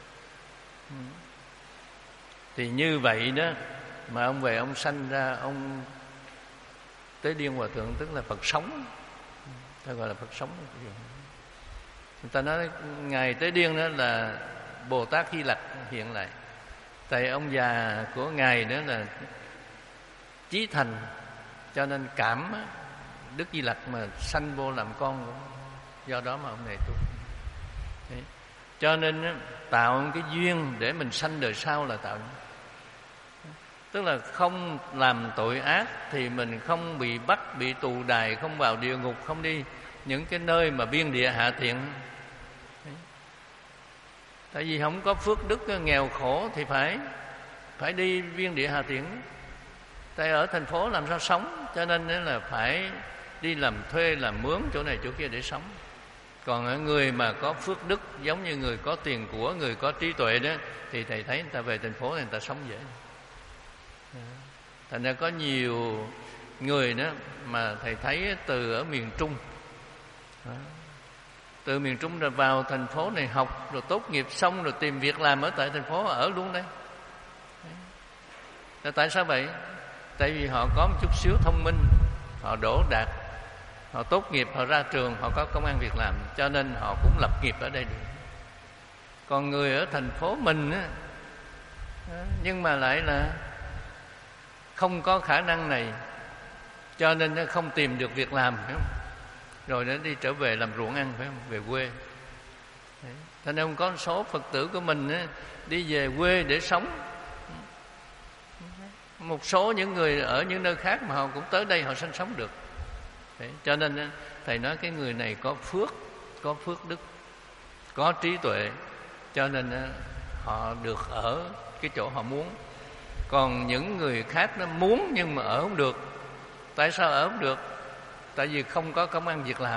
Thì như vậy đó mà ông về ông sanh ra ông Tế Điên Hòa Thượng, tức là Phật sống, ta gọi là Phật sống. Người ta nói ngài Tế Điên đó là Bồ Tát Di Lặc hiện lại. Tại ông già của ngài đó là chí thành, cho nên cảm Đức Di Lặc mà sanh vô làm con của, do đó mà ông này tu. Đấy. Cho nên tạo cái duyên để mình sanh đời sau là tạo, tức là không làm tội ác thì mình không bị bắt, bị tù đày, không vào địa ngục, không đi những cái nơi mà biên địa hạ thiện. Đấy. Tại vì không có phước đức, nghèo khổ thì phải phải đi biên địa hạ thiện. Tại ở thành phố làm sao sống, cho nên là phải đi làm thuê, làm mướn chỗ này chỗ kia để sống. Còn người mà có phước đức, giống như người có tiền của, người có trí tuệ đó, thì thầy thấy người ta về thành phố thì người ta sống dễ. Thành ra có nhiều người đó mà thầy thấy từ ở miền Trung, từ miền Trung rồi vào thành phố này học, rồi tốt nghiệp xong rồi tìm việc làm ở tại thành phố, ở luôn đây. Là tại sao vậy? Tại vì họ có một chút xíu thông minh, họ đỗ đạt, họ tốt nghiệp, họ ra trường, họ có công ăn việc làm, cho nên họ cũng lập nghiệp ở đây được. Còn người ở thành phố mình á, nhưng mà lại là không có khả năng này, cho nên nó không tìm được việc làm, phải không? Rồi nó đi trở về làm ruộng ăn, phải không? Về quê. Cho nên không có số Phật tử của mình á, đi về quê để sống. Một số những người ở những nơi khác mà họ cũng tới đây họ sinh sống được. Đấy. Cho nên thầy nói cái người này có phước, có phước đức, có trí tuệ, cho nên họ được ở cái chỗ họ muốn. Còn những người khác nó muốn nhưng mà ở không được. Tại sao ở không được? Tại vì không có công ăn việc làm,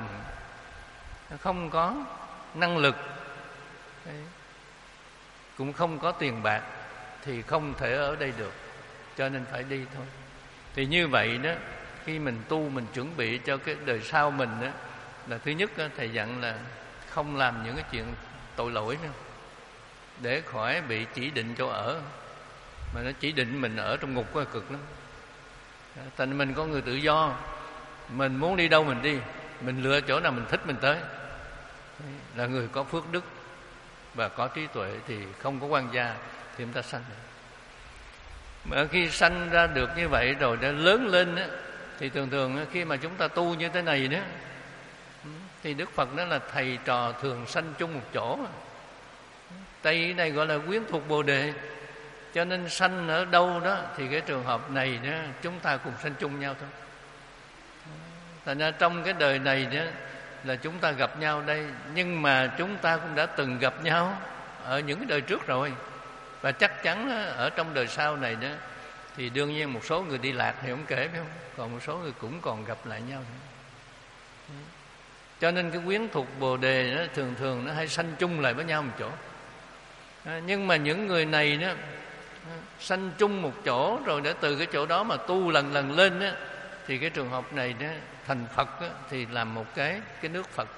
không có năng lực, đấy, cũng không có tiền bạc, thì không thể ở đây được, cho nên phải đi thôi. Thì như vậy đó, khi mình tu, mình chuẩn bị cho cái đời sau mình đó, là thứ nhất đó, thầy dặn là không làm những cái chuyện tội lỗi nữa, để khỏi bị chỉ định chỗ ở. Mà nó chỉ định mình ở trong ngục có cực lắm. Thành mình có người tự do, mình muốn đi đâu mình đi, mình lựa chỗ nào mình thích mình tới. Là người có phước đức và có trí tuệ, thì không có quan gia thì chúng ta sanh được. Mà khi sanh ra được như vậy rồi đã lớn lên đó, thì thường thường khi mà chúng ta tu như thế này đó, thì Đức Phật nói là thầy trò thường sanh chung một chỗ. Tây này gọi là quyến thuộc Bồ Đề. Cho nên sanh ở đâu đó thì cái trường hợp này đó, chúng ta cùng sanh chung nhau thôi. Thành ra trong cái đời này đó là chúng ta gặp nhau đây, nhưng mà chúng ta cũng đã từng gặp nhau ở những cái đời trước rồi. Và chắc chắn đó, ở trong đời sau này đó, thì đương nhiên một số người đi lạc thì không kể, phải không? Còn một số người cũng còn gặp lại nhau nữa. Cho nên cái quyến thuộc Bồ Đề đó, thường thường nó hay sanh chung lại với nhau một chỗ. Nhưng mà những người này đó sanh chung một chỗ rồi để từ cái chỗ đó mà tu lần lần lên đó, thì cái trường hợp này đó, thành Phật đó, thì làm một cái cái nước Phật.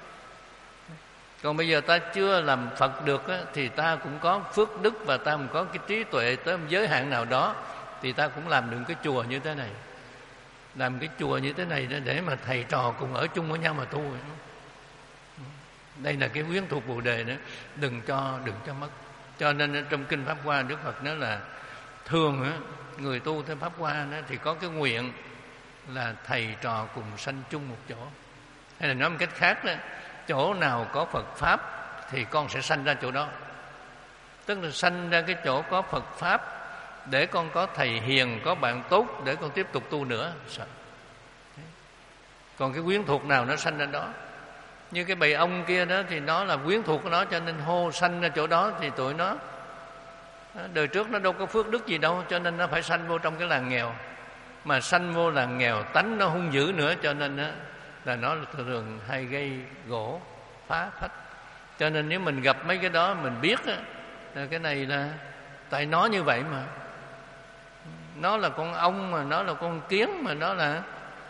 Còn bây giờ ta chưa làm Phật được đó, thì ta cũng có phước đức và ta cũng có cái trí tuệ tới một giới hạn nào đó, thì ta cũng làm được cái chùa như thế này, làm cái chùa như thế này đó, để mà thầy trò cùng ở chung với nhau mà tu. Đây là cái quyến thuộc Bồ Đề đó, đừng cho đừng cho mất. Cho nên trong kinh Pháp Hoa Đức Phật nói là thường á, người tu theo Pháp Hoa đó, thì có cái nguyện là thầy trò cùng sanh chung một chỗ. Hay là nói một cách khác đó, chỗ nào có Phật Pháp thì con sẽ sanh ra chỗ đó. Tức là sanh ra cái chỗ có Phật Pháp, để con có thầy hiền, có bạn tốt, để con tiếp tục tu nữa. Còn cái quyến thuộc nào nó sanh ra đó. Như cái bầy ong kia đó, thì nó là quyến thuộc của nó, cho nên hô sanh ra chỗ đó. Thì tụi nó đời trước nó đâu có phước đức gì đâu, cho nên nó phải sanh vô trong cái làng nghèo. Mà sanh vô làng nghèo, tánh nó hung dữ nữa, cho nên đó, là nó thường hay gây gỗ phá phách. Cho nên nếu mình gặp mấy cái đó mình biết á, là cái này là tại nó như vậy mà, nó là con ong mà, nó là con kiến mà, nó là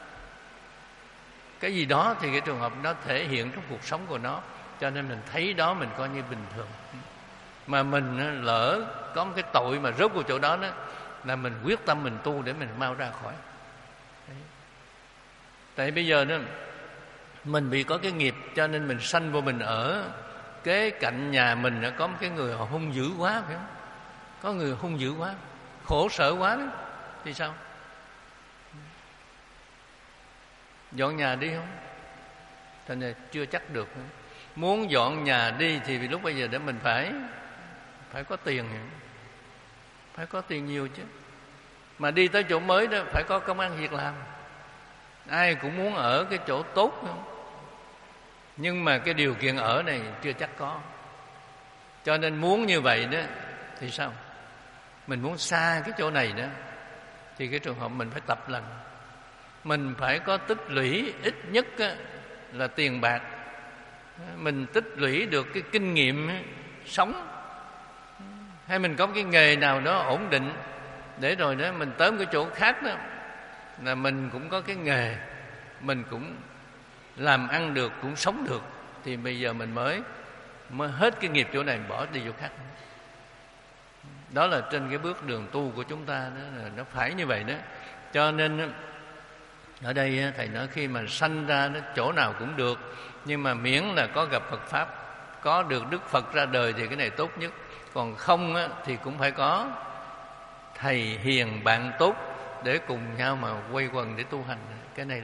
cái gì đó, thì cái trường hợp nó thể hiện trong cuộc sống của nó. Cho nên mình thấy đó mình coi như bình thường. Mà mình lỡ có một cái tội mà rớt vào chỗ đó, đó là mình quyết tâm mình tu để mình mau ra khỏi. Đấy. Tại bây giờ đó mình bị có cái nghiệp, cho nên mình sanh vô mình ở kế cạnh nhà mình có một cái người họ hung dữ quá, phải không? Có người hung dữ quá, khổ sở quá đó, thì sao? Dọn nhà đi không? Thành ra chưa chắc được. Muốn dọn nhà đi thì lúc bây giờ để mình phải phải có tiền, phải có tiền nhiều chứ. Mà đi tới chỗ mới đó phải có công ăn việc làm. Ai cũng muốn ở cái chỗ tốt không? Nhưng mà cái điều kiện ở này chưa chắc có. Cho nên muốn như vậy đó thì sao? Mình muốn xa cái chỗ này đó thì cái trường hợp mình phải tập lần. Mình phải có tích lũy ít nhất là tiền bạc. Mình tích lũy được cái kinh nghiệm sống. Hay mình có cái nghề nào đó ổn định, để rồi đó mình tới một cái chỗ khác đó là mình cũng có cái nghề, mình cũng làm ăn được, cũng sống được, thì bây giờ mình mới mới hết cái nghiệp chỗ này bỏ đi chỗ khác. Đó là trên cái bước đường tu của chúng ta đó, là nó phải như vậy đó. Cho nên ở đây thầy nói khi mà sanh ra đó, chỗ nào cũng được, nhưng mà miễn là có gặp Phật Pháp, có được Đức Phật ra đời thì cái này tốt nhất. Còn không á, thì cũng phải có thầy hiền bạn tốt để cùng nhau mà quay quần để tu hành. Cái này là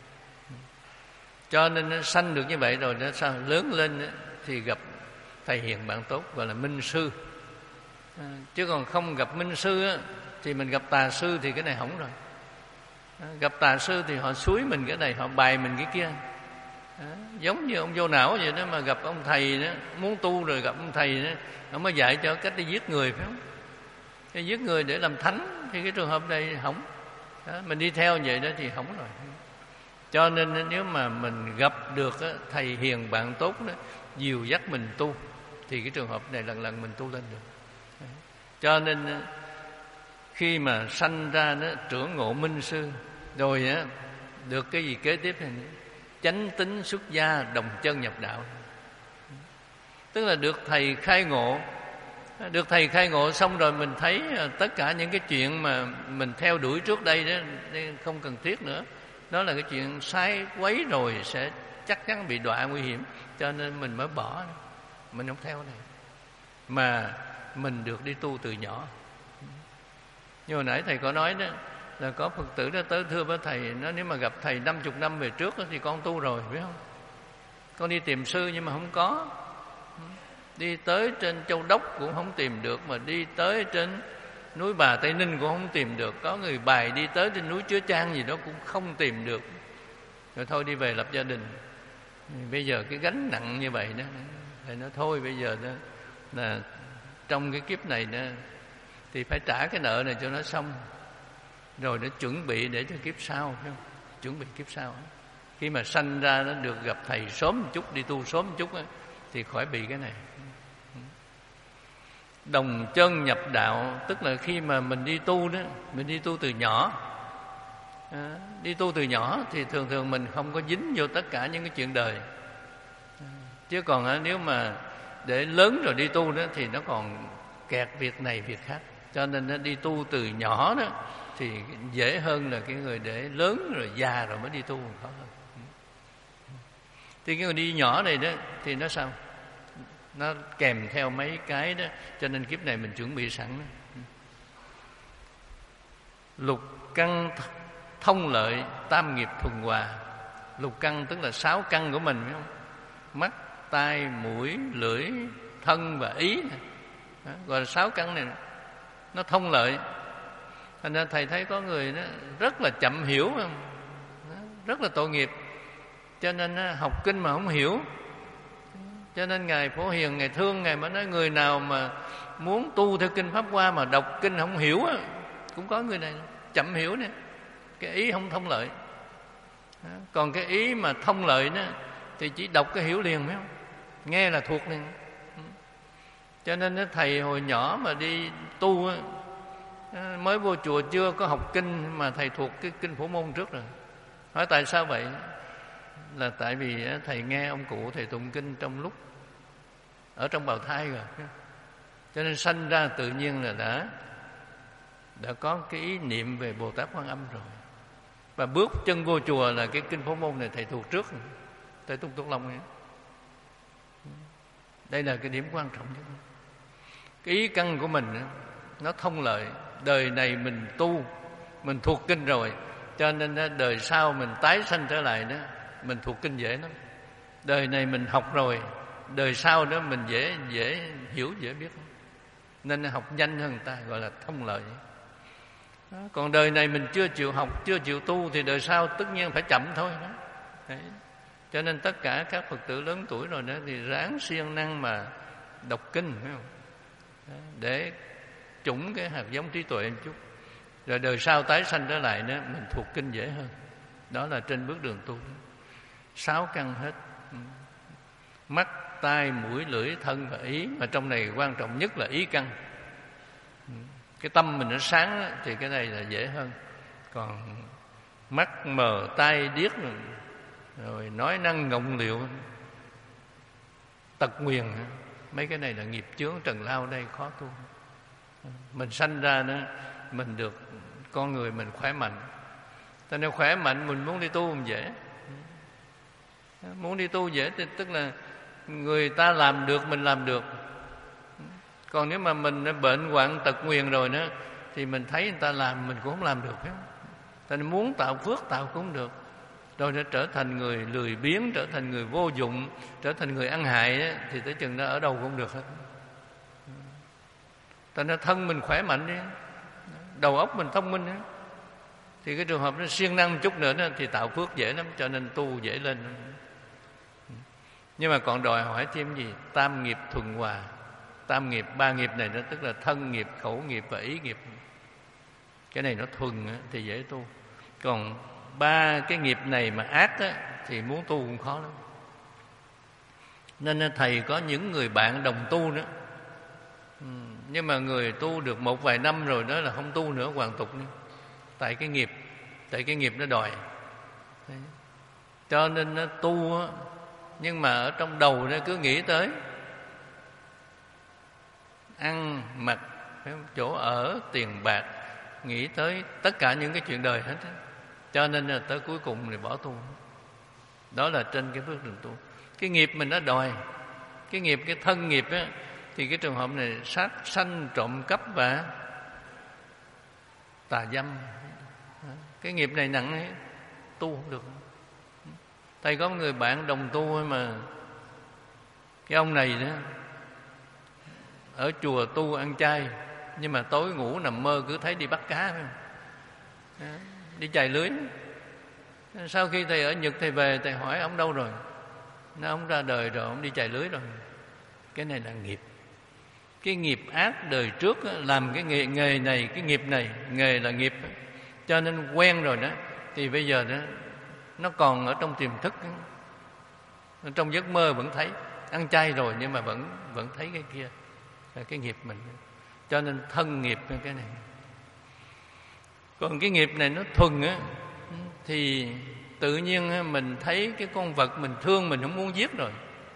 cho nên nó sanh được như vậy rồi nó sao lớn lên á, thì gặp thầy hiền bạn tốt gọi là minh sư. À, chứ còn không gặp minh sư á, thì mình gặp tà sư thì cái này hỏng rồi. À, gặp tà sư thì họ xúi mình cái này, họ bày mình cái kia. À, giống như ông vô não vậy đó, mà gặp ông thầy đó, muốn tu rồi gặp ông thầy đó, ông mới dạy cho cách đi giết người, phải không? Cái giết người để làm thánh thì cái trường hợp này hỏng. Đó, mình đi theo vậy đó thì hỏng rồi. Cho nên nếu mà mình gặp được á, thầy hiền bạn tốt đó, dìu dắt mình tu, thì cái trường hợp này lần lần mình tu lên được. Đấy. Cho nên khi mà sanh ra đó, trưởng ngộ minh sư rồi á, được cái gì kế tiếp thì chánh tính xuất gia, đồng chân nhập đạo. Tức là được thầy khai ngộ. Được thầy khai ngộ xong rồi mình thấy tất cả những cái chuyện mà mình theo đuổi trước đây đó không cần thiết nữa. Đó là cái chuyện sai quấy rồi sẽ chắc chắn bị đọa nguy hiểm. Cho nên mình mới bỏ, mình không theo này. Mà mình được đi tu từ nhỏ. Như hồi nãy thầy có nói đó, là có Phật tử đó tới thưa với thầy, nó nếu mà gặp thầy năm chục năm về trước đó, thì con tu rồi, biết không? Con đi tìm sư nhưng mà không có. Đi tới trên Châu Đốc cũng không tìm được, mà đi tới trên núi Bà Tây Ninh cũng không tìm được. Có người bài đi tới trên núi Chứa Chan gì đó cũng không tìm được. Rồi thôi đi về lập gia đình. Bây giờ cái gánh nặng như vậy đó, thầy nói thôi bây giờ đó là trong cái kiếp này đó thì phải trả cái nợ này cho nó xong, rồi để chuẩn bị để cho kiếp sau, phải không? Chuẩn bị kiếp sau. Khi mà sanh ra nó được gặp thầy sớm một chút, đi tu sớm một chút đó, thì khỏi bị cái này. Đồng chân nhập đạo, tức là khi mà mình đi tu đó, mình đi tu từ nhỏ. À, đi tu từ nhỏ thì thường thường mình không có dính vô tất cả những cái chuyện đời. À, chứ còn à, nếu mà để lớn rồi đi tu đó thì nó còn kẹt việc này việc khác. Cho nên nó đi tu từ nhỏ đó thì dễ hơn là cái người để lớn rồi già rồi mới đi tu, khó hơn. Thì cái người đi nhỏ này đó thì nó sao? Nó kèm theo mấy cái đó, cho nên kiếp này mình chuẩn bị sẵn đó. Lục căn thông lợi, tam nghiệp thuần hòa. Lục căn tức là sáu căn của mình, phải không? Mắt, tai, mũi, lưỡi, thân và ý. Đó, gọi là sáu căn này nó thông lợi. Thành ra thầy thấy có người đó rất là chậm hiểu, phải không? Đó, rất là tội nghiệp. Cho nên đó, học kinh mà không hiểu. Cho nên Ngài Phổ Hiền, Ngài thương, Ngài mới nói người nào mà muốn tu theo kinh Pháp Hoa mà đọc kinh không hiểu á, cũng có người này chậm hiểu nè, cái ý không thông lợi. Còn cái ý mà thông lợi đó thì chỉ đọc cái hiểu liền, phải không? Nghe là thuộc liền. Cho nên thầy hồi nhỏ mà đi tu mới vô chùa chưa có học kinh mà thầy thuộc cái kinh Phổ Môn trước rồi. Hỏi tại sao vậy? Là tại vì thầy nghe ông cụ thầy tụng kinh trong lúc ở trong bào thai rồi, cho nên sanh ra tự nhiên là đã đã có cái ý niệm về Bồ Tát Quan Âm rồi. Và bước chân vô chùa là cái kinh Phổ Môn này thầy thuộc trước, thầy Tùng Túc Long ấy. Đây là cái điểm quan trọng nhất. Cái ý căn của mình nó thông lợi. Đời này mình tu, mình thuộc kinh rồi, cho nên đời sau mình tái sanh trở lại đó, mình thuộc kinh dễ lắm. Đời này mình học rồi, đời sau đó mình dễ dễ hiểu, dễ biết, nên học nhanh hơn người ta, gọi là thông lợi. Đó. Còn đời này mình chưa chịu học, chưa chịu tu thì đời sau tất nhiên phải chậm thôi đó. Đấy. Cho nên tất cả các Phật tử lớn tuổi rồi đó thì ráng siêng năng mà đọc kinh, phải không? Đó. Để chủng cái hạt giống trí tuệ một chút, rồi đời sau tái sanh trở lại đó mình thuộc kinh dễ hơn. Đó là trên bước đường tu. Sáu căn hết: mắt, tai, mũi, lưỡi, thân và ý. Mà trong này quan trọng nhất là ý căn. Cái tâm mình nó sáng đó, thì cái này là dễ hơn. Còn mắt mờ, tai điếc, rồi nói năng ngọng liệu, tật nguyền, mấy cái này là nghiệp chướng trần lao, đây khó tu. Mình sanh ra đó mình được con người mình khỏe mạnh, cho nên khỏe mạnh mình muốn đi tu cũng dễ. Muốn đi tu dễ thì tức là người ta làm được mình làm được. Còn nếu mà mình bệnh hoạn tật nguyền rồi đó thì mình thấy người ta làm mình cũng không làm được, phải không? Cho nên muốn tạo phước tạo cũng không được, rồi nó trở thành người lười biếng, trở thành người vô dụng, trở thành người ăn hại đó, thì tới chừng đó ở đâu cũng không được hết. Cho nên thân mình khỏe mạnh đi, đầu óc mình thông minh đi, thì cái trường hợp nó siêng năng một chút nữa đó, thì tạo phước dễ lắm, cho nên tu dễ lên. Nhưng mà còn đòi hỏi thêm gì? Tam nghiệp thuần hòa. Tam nghiệp, ba nghiệp này đó tức là thân nghiệp, khẩu nghiệp và ý nghiệp. Cái này nó thuần thì dễ tu. Còn ba cái nghiệp này mà ác á, thì muốn tu cũng khó lắm. Nên thầy có những người bạn đồng tu nữa, nhưng mà người tu được một vài năm rồi đó là không tu nữa, hoàn tục nữa. Tại cái nghiệp, tại cái nghiệp nó đòi. Đấy. Cho nên nó tu á, nhưng mà ở trong đầu nó cứ nghĩ tới ăn, mặc, chỗ ở, tiền bạc, nghĩ tới tất cả những cái chuyện đời hết á. Cho nên là tới cuối cùng thì bỏ tu. Đó là trên cái bước đường tu. Cái nghiệp mình nó đòi, cái nghiệp, cái thân nghiệp á, thì cái trường hợp này sát sanh, trộm cắp và tà dâm. Cái nghiệp này nặng ấy, tu không được. Thầy có một người bạn đồng tu mà cái ông này đó ở chùa tu ăn chay, nhưng mà tối ngủ nằm mơ cứ thấy đi bắt cá, phải không? Đi chài lưới. Sau khi thầy ở Nhật thầy về, thầy hỏi ông đâu rồi? Nó ông ra đời rồi, ông đi chài lưới rồi. Cái này là nghiệp. Cái nghiệp ác đời trước làm cái nghề, nghề này, cái nghiệp này, nghề là nghiệp, cho nên quen rồi đó. Thì bây giờ đó nó còn ở trong tiềm thức, trong giấc mơ vẫn thấy. Ăn chay rồi nhưng mà vẫn vẫn thấy cái kia là cái nghiệp mình. Cho nên thân nghiệp cái này. Còn cái nghiệp này nó thuần á, thì tự nhiên mình thấy cái con vật mình thương mình không muốn giết rồi.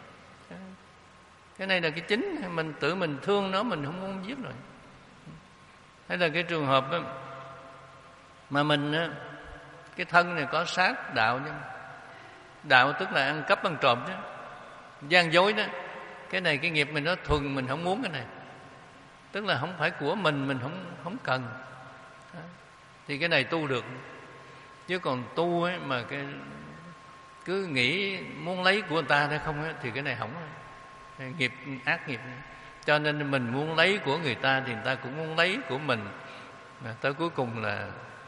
Cái này là cái chính, mình tự mình thương nó mình không muốn giết rồi. Hay là cái trường hợp đó, mà mình cái thân này có sát đạo, nhưng đạo tức là ăn cắp ăn trộm chứ, gian dối đó. Cái này cái nghiệp mình nó thuần, mình không muốn cái này, tức là không phải của mình, mình không không cần. Đó. Thì cái này tu được. Chứ còn tu ấy mà cái cứ nghĩ muốn lấy của người ta hay không ấy, thì cái này không. Nghiệp ác nghiệp. Cho nên mình muốn lấy của người ta thì người ta cũng muốn lấy của mình, mà tới cuối cùng là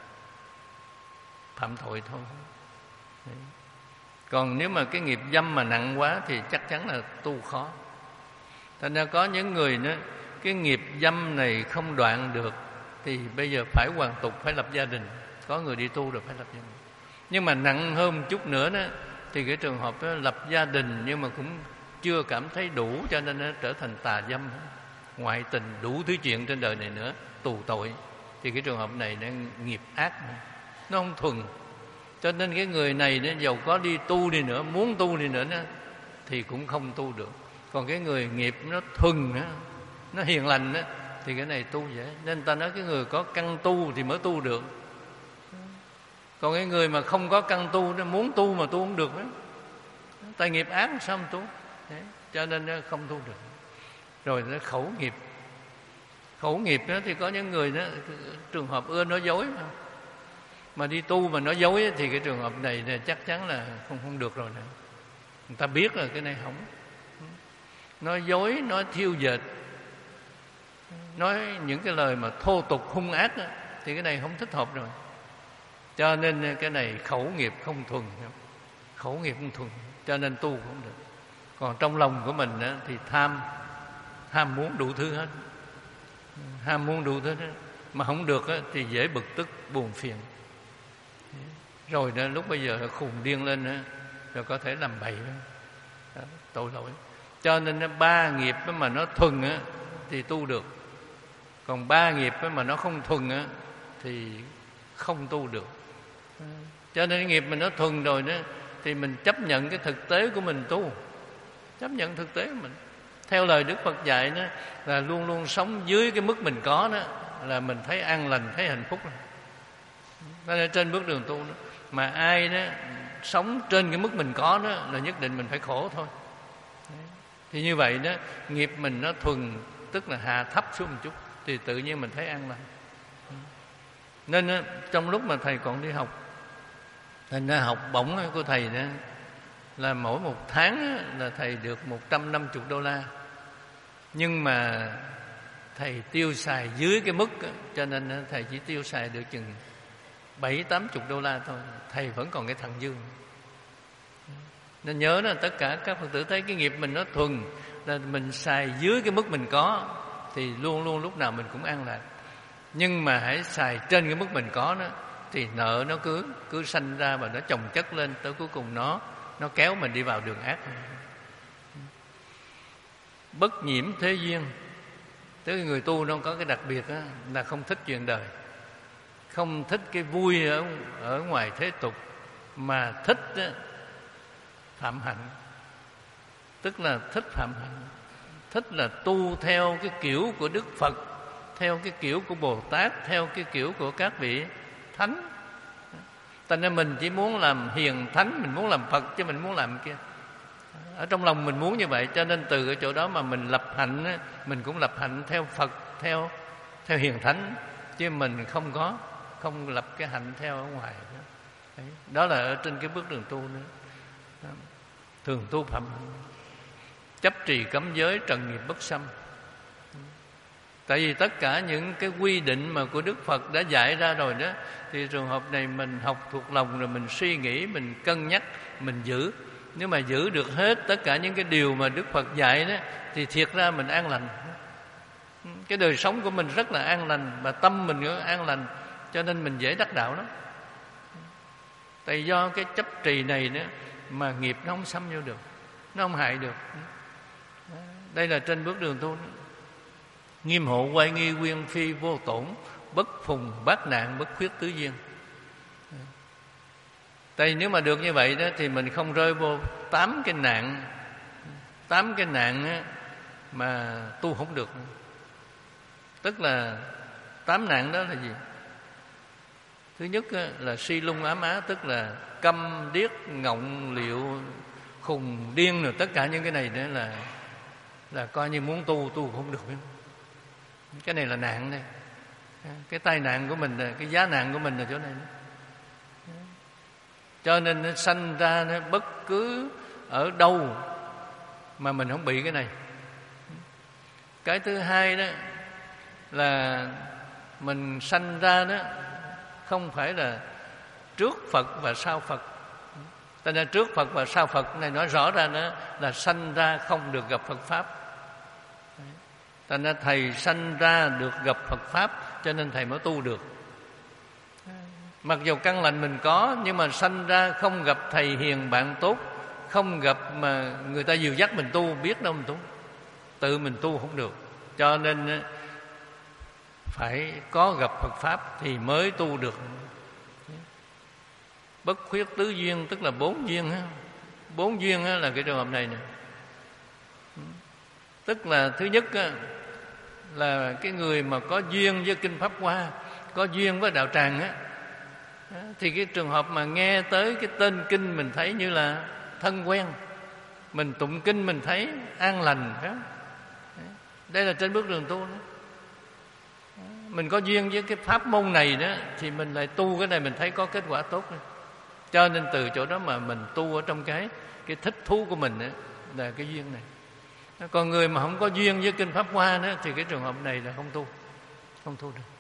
phạm tội thôi. Đấy. Còn nếu mà cái nghiệp dâm mà nặng quá thì chắc chắn là tu khó. Thành ra có những người nữa, cái nghiệp dâm này không đoạn được thì bây giờ phải hoàn tục, phải lập gia đình. Có người đi tu rồi phải lập gia đình. Nhưng mà nặng hơn một chút nữa đó, thì cái trường hợp đó lập gia đình nhưng mà cũng chưa cảm thấy đủ, cho nên nó trở thành tà dâm, ngoại tình, đủ thứ chuyện trên đời này nữa, tù tội. Thì cái trường hợp này nó nghiệp ác, nó không thuần. Cho nên cái người này nó dầu có đi tu đi nữa, muốn tu đi nữa nó, thì cũng không tu được. Còn cái người nghiệp nó thuần đó, nó hiền lành đó, thì cái này tu dễ. Nên ta nói cái người có căn tu thì mới tu được. Còn cái người mà không có căn tu, nó muốn tu mà tu không được đó. Tại nghiệp ác sao không tu? Đấy, cho nên nó không tu được. Rồi nó khẩu nghiệp. Khẩu nghiệp đó thì có những người đó, trường hợp ưa nói dối mà. Mà đi tu mà nói dối thì cái trường hợp này chắc chắn là không không được rồi nè. Người ta biết là cái này không. Nói dối, nói thiêu dệt, nói những cái lời mà thô tục hung ác đó, thì cái này không thích hợp rồi. Cho nên cái này khẩu nghiệp không thuần. Khẩu nghiệp không thuần, cho nên tu không được. Còn trong lòng của mình đó, thì tham, ham muốn đủ thứ hết. Ham muốn đủ thứ hết. Mà không được đó, thì dễ bực tức, buồn phiền. Rồi đó, lúc bây giờ là khùng điên lên đó, rồi có thể làm bậy đó, tội lỗi. Cho nên nó ba nghiệp mà nó thuần á, thì tu được. Còn ba nghiệp mà nó không thuần á, thì không tu được. Cho nên nghiệp mình nó thuần rồi đó, thì mình chấp nhận cái thực tế của mình tu. Chấp nhận thực tế của mình. Theo lời Đức Phật dạy đó, là luôn luôn sống dưới cái mức mình có đó, là mình thấy an lành, thấy hạnh phúc. Đó là trên bước đường tu đó. Mà ai đó sống trên cái mức mình có đó, là nhất định mình phải khổ thôi. Thì như vậy đó, nghiệp mình nó thuần, tức là hạ thấp xuống một chút, thì tự nhiên mình thấy an lành. Nên đó, trong lúc mà thầy còn đi học, thành ra học bổng của thầy đó, là mỗi một tháng đó, là thầy được một trăm năm mươi đô la. Nhưng mà thầy tiêu xài dưới cái mức đó, cho nên thầy chỉ tiêu xài được chừng bảy tám chục đô la thôi. Thầy vẫn còn cái thằng dư. Nên nhớ là tất cả các Phật tử thấy cái nghiệp mình nó thuần, là mình xài dưới cái mức mình có, thì luôn luôn lúc nào mình cũng an lạc. Nhưng mà hãy xài trên cái mức mình có đó, thì nợ nó cứ cứ sanh ra và nó chồng chất lên, tới cuối cùng nó nó kéo mình đi vào đường ác. Bất nhiễm thế duyên, tức là người tu nó có cái đặc biệt đó, là không thích chuyện đời, không thích cái vui ở, ở ngoài thế tục, mà thích đó, phạm hạnh. Tức là thích phạm hạnh, thích là tu theo cái kiểu của Đức Phật, theo cái kiểu của Bồ Tát, theo cái kiểu của các vị thánh. Cho nên mình chỉ muốn làm hiền thánh, mình muốn làm Phật, chứ mình muốn làm kia. Ở trong lòng mình muốn như vậy, cho nên từ cái chỗ đó mà mình lập hạnh, mình cũng lập hạnh theo Phật, theo theo hiền thánh, chứ mình không có không lập cái hạnh theo ở ngoài. Đấy, đó là ở trên cái bước đường tu nữa. Đó. Thường tu phẩm, chấp trì cấm giới, trần nghiệp bất xâm. Tại vì tất cả những cái quy định mà của Đức Phật đã dạy ra rồi đó, thì trường hợp này mình học thuộc lòng rồi, mình suy nghĩ, mình cân nhắc, mình giữ. Nếu mà giữ được hết tất cả những cái điều mà Đức Phật dạy đó, thì thiệt ra mình an lành. Cái đời sống của mình rất là an lành, và tâm mình cũng an lành, cho nên mình dễ đắc đạo lắm. Tại do cái chấp trì này nữa mà nghiệp nó không xâm vô được, nó không hại được. Đây là trên bước đường tu đó. Nghiêm hộ quay nghi quyên phi vô tổn, bất phùng bát nạn, bất khuyết tứ duyên. Tại nếu mà được như vậy đó, thì mình không rơi vô tám cái nạn, tám cái nạn á, mà tu không được. Tức là tám nạn đó là gì? Thứ nhất á, là si lung ám á, tức là câm điếc ngọng liệu khùng điên, rồi tất cả những cái này nữa là là coi như muốn tu tu không được. Cái này là nạn đây. Cái tai nạn của mình, cái giá nạn của mình là chỗ này. Cho nên nó sanh ra nó bất cứ ở đâu mà mình không bị cái này. Cái thứ hai đó là mình sanh ra đó không phải là trước Phật và sau Phật. Cho nên trước Phật và sau Phật này nói rõ ra đó là sanh ra không được gặp Phật Pháp. Cho nên thầy sanh ra được gặp Phật Pháp, cho nên thầy mới tu được. Mặc dù căn lành mình có, nhưng mà sanh ra không gặp thầy hiền bạn tốt, không gặp mà người ta dìu dắt mình tu, biết đâu mình tu. Tự mình tu không được. Cho nên phải có gặp Phật Pháp thì mới tu được. Bất khuyết tứ duyên, tức là bốn duyên. Bốn duyên là cái trường hợp này nè. Tức là thứ nhất là cái người mà có duyên với Kinh Pháp Hoa, có duyên với đạo tràng á, thì cái trường hợp mà nghe tới cái tên kinh mình thấy như là thân quen, mình tụng kinh mình thấy an lành, phải không? Đây là trên bước đường tu đó. Mình có duyên với cái pháp môn này đó thì mình lại tu cái này mình thấy có kết quả tốt đó. Cho nên từ chỗ đó mà mình tu ở trong cái cái thích thú của mình đó, là cái duyên này. Còn người mà không có duyên với Kinh Pháp Hoa đó thì cái trường hợp này là không tu, không tu được.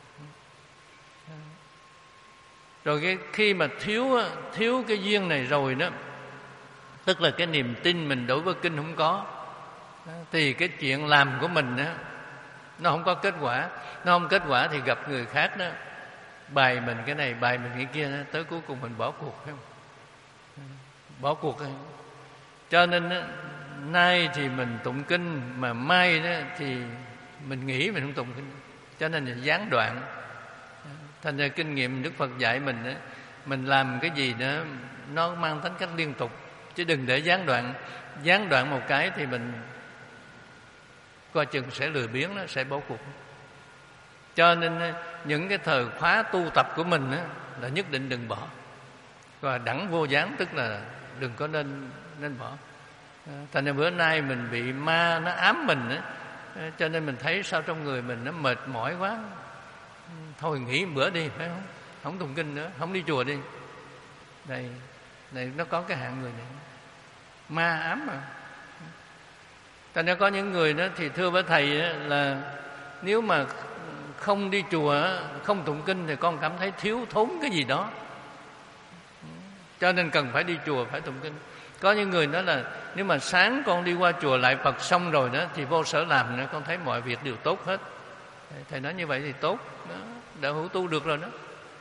Rồi cái khi mà thiếu thiếu cái duyên này rồi đó, tức là cái niềm tin mình đối với kinh không có, thì cái chuyện làm của mình đó, nó không có kết quả. Nó không kết quả thì gặp người khác đó bài mình cái này, bài mình cái kia đó, tới cuối cùng mình bỏ cuộc, phải không? Bỏ cuộc. Cho nên đó, nay thì mình tụng kinh, mà mai đó thì mình nghĩ mình không tụng kinh, cho nên là gián đoạn. Thành ra kinh nghiệm Đức Phật dạy mình đó, mình làm cái gì đó nó mang tính cách liên tục, chứ đừng để gián đoạn. Gián đoạn một cái thì mình coi chừng sẽ lười biếng, nó sẽ bỏ cuộc. Cho nên những cái thời khóa tu tập của mình đó, là nhất định đừng bỏ. Và đẳng vô gián, tức là đừng có nên nên bỏ. Thành ra bữa nay mình bị ma nó ám mình đó, cho nên mình thấy sao trong người mình nó mệt mỏi quá, thôi nghỉ một bữa đi, phải không? Không tụng kinh nữa, không đi chùa đi. Đây, đây nó có cái hạng người này, ma ám mà. Thành ra có những người đó thì thưa với thầy là nếu mà không đi chùa, không tụng kinh thì con cảm thấy thiếu thốn cái gì đó, cho nên cần phải đi chùa, phải tụng kinh. Có những người nói là nếu mà sáng con đi qua chùa lại Phật xong rồi đó thì vô sở làm nữa, con thấy mọi việc đều tốt hết. Thầy nói như vậy thì tốt đó, đạo hữu tu được rồi đó.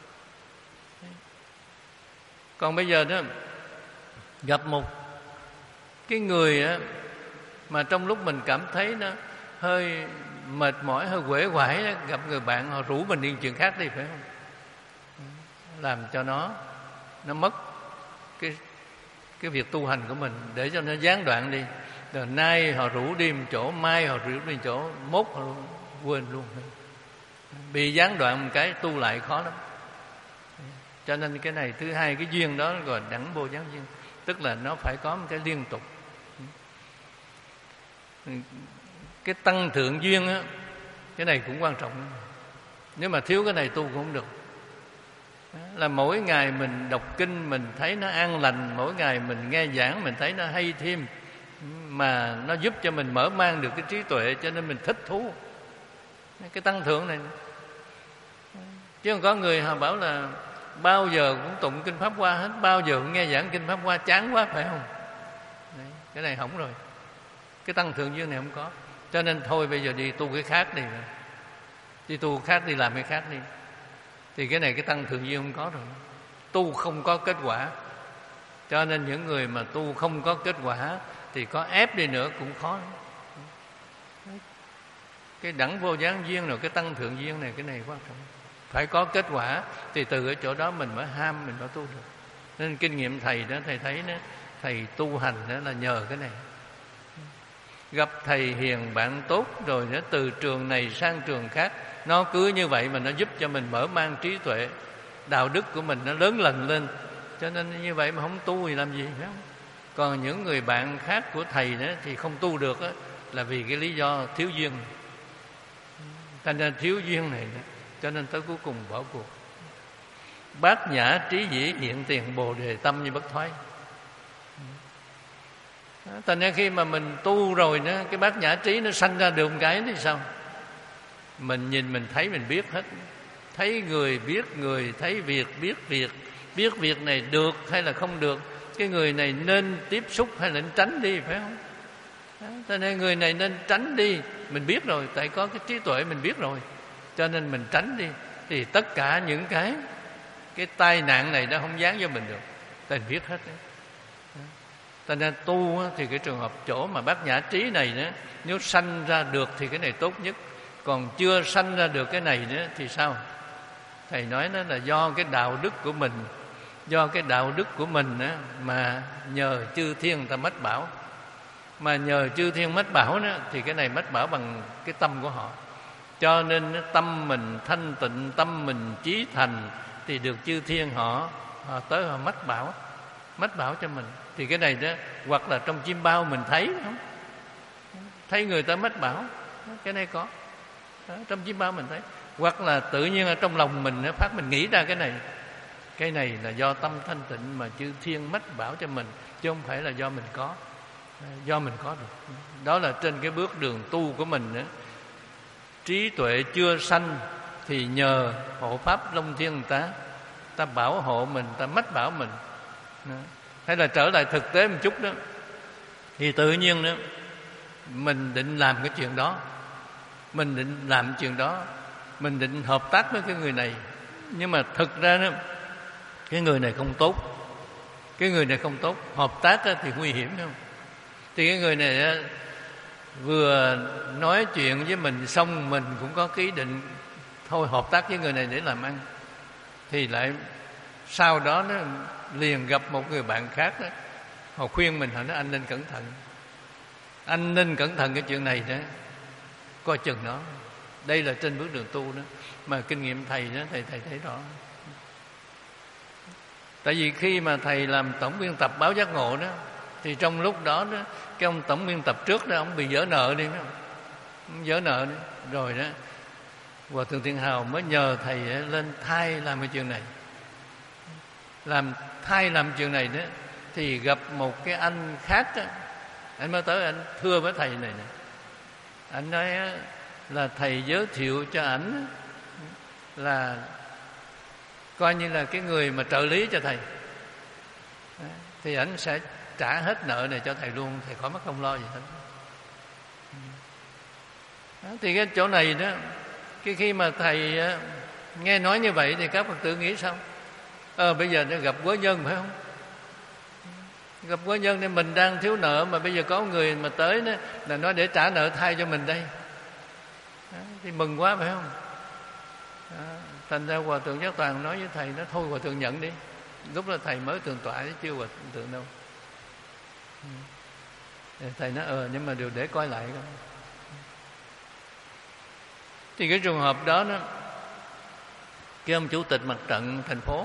Còn bây giờ đó gặp một cái người á, mà trong lúc mình cảm thấy nó hơi mệt mỏi, hơi uể oải đó, gặp người bạn họ rủ mình đi chuyện khác đi, phải không? Làm cho nó nó mất cái cái việc tu hành của mình, để cho nó gián đoạn đi. Rồi nay họ rủ đi một chỗ, mai họ rủ đi một chỗ, mốt họ quên luôn. Bị gián đoạn một cái tu lại khó lắm. Cho nên cái này thứ hai, cái duyên đó gọi đẳng vô gián duyên, tức là nó phải có một cái liên tục. Cái tăng thượng duyên á, cái này cũng quan trọng. Nếu mà thiếu cái này tu cũng không được. Là mỗi ngày mình đọc kinh mình thấy nó an lành, mỗi ngày mình nghe giảng mình thấy nó hay thêm, mà nó giúp cho mình mở mang được cái trí tuệ, cho nên mình thích thú cái tăng thượng này. Chứ không có người họ bảo là bao giờ cũng tụng kinh Pháp Hoa hết, bao giờ cũng nghe giảng kinh Pháp Hoa chán quá, phải không? Đấy, cái này hỏng rồi. Cái tăng thượng duyên này không có. Cho nên thôi bây giờ đi tu cái khác đi, đi tu khác, đi làm cái khác đi. Thì cái này cái tăng thượng duyên không có rồi. Tu không có kết quả. Cho nên những người mà tu không có kết quả thì có ép đi nữa cũng khó. Cái đẳng vô gián duyên rồi cái tăng thượng duyên này, cái này quan trọng. Phải có kết quả thì từ ở chỗ đó mình mới ham, mình mới tu được. Nên kinh nghiệm thầy đó, thầy thấy đó, thầy tu hành đó là nhờ cái này. Gặp thầy hiền bạn tốt rồi nó từ trường này sang trường khác, nó cứ như vậy mà nó giúp cho mình mở mang trí tuệ, đạo đức của mình nó lớn lần lên. Cho nên như vậy mà không tu thì làm gì, phải không? Còn những người bạn khác của thầy đó thì không tu được đó, là vì cái lý do thiếu duyên. Thành ra thiếu duyên này đó, cho nên tới cuối cùng bỏ cuộc. Bát nhã trí dĩ hiện tiền bồ đề tâm như bất thoái. Thành ra khi mà mình tu rồi đó, cái bát nhã trí nó sanh ra được một cái thì sao? Mình nhìn mình thấy mình biết hết. Thấy người biết người, thấy việc biết việc, biết việc này được hay là không được, cái người này nên tiếp xúc hay là nên tránh đi, phải không? Cho nên người này nên tránh đi, mình biết rồi, tại có cái trí tuệ mình biết rồi, cho nên mình tránh đi. Thì tất cả những cái cái tai nạn này nó không dán cho mình được. Ta biết hết đấy. Ta nên tu thì cái trường hợp chỗ mà bát nhã trí này nữa, nếu sanh ra được thì cái này tốt nhất. Còn chưa sanh ra được cái này nữa thì sao? Thầy nói nó là do cái đạo đức của mình, do cái đạo đức của mình á, mà nhờ chư thiên ta mách bảo. Mà nhờ chư thiên mách bảo đó, thì cái này mách bảo bằng cái tâm của họ. Cho nên tâm mình thanh tịnh, tâm mình chí thành, thì được chư thiên họ, họ tới họ mách bảo, mách bảo cho mình. Thì cái này đó, hoặc là trong chim bao mình thấy không? Thấy người ta mách bảo, cái này có. Đó, trong chim bao mình thấy. Hoặc là tự nhiên ở trong lòng mình phát mình nghĩ ra cái này. Cái này là do tâm thanh tịnh mà chư thiên mách bảo cho mình, chứ không phải là do mình có. Do mình có được. Đó là trên cái bước đường tu của mình đó. Trí tuệ chưa sanh thì nhờ hộ pháp Long Thiên ta, ta bảo hộ mình, ta mách bảo mình. Đó. Hay là trở lại thực tế một chút đó, thì tự nhiên đó mình định làm cái chuyện đó, mình định làm chuyện đó, mình định hợp tác với cái người này, nhưng mà thực ra đó, cái người này không tốt, cái người này không tốt, hợp tác thì nguy hiểm không? Thì cái người này vừa nói chuyện với mình xong, mình cũng có cái ý định thôi hợp tác với người này để làm ăn, thì lại sau đó nó liền gặp một người bạn khác đó, họ khuyên mình, họ nói anh nên cẩn thận, anh nên cẩn thận cái chuyện này đó, coi chừng nó. Đây là trên bước đường tu đó, mà kinh nghiệm thầy đó, thầy thầy thấy rõ. Tại vì khi mà thầy làm tổng biên tập báo Giác Ngộ đó, thì trong lúc đó, đó cái ông tổng biên tập trước đó, ông bị vỡ nợ đi, ông vỡ nợ đi. Rồi đó Hòa Thượng Thiện Hào mới nhờ thầy lên thay làm cái chuyện này, làm thay làm chuyện này đó. Thì gặp một cái anh khác đó, anh mới tới anh thưa với thầy này nè, anh nói là thầy giới thiệu cho ảnh là coi như là cái người mà trợ lý cho thầy, thì ảnh sẽ trả hết nợ này cho thầy luôn, thầy khỏi mất công lo gì hết. Đó, thì cái chỗ này đó, cái khi mà thầy nghe nói như vậy thì các Phật tử nghĩ sao? Ờ bây giờ nó gặp quớ nhân phải không? Gặp quớ nhân nên mình đang thiếu nợ, mà bây giờ có người mà tới đó là nói để trả nợ thay cho mình đây. Đó, thì mừng quá phải không? Đó, thành ra Hòa Thượng Giác Toàn nói với thầy, nó thôi Hòa Thượng nhận đi. Lúc đó thầy mới tường tọa chứ chưa Hòa Thượng đâu. Thầy nói ờ nhưng mà đều để coi lại không. Thì cái trường hợp đó đó, cái ông chủ tịch mặt trận thành phố,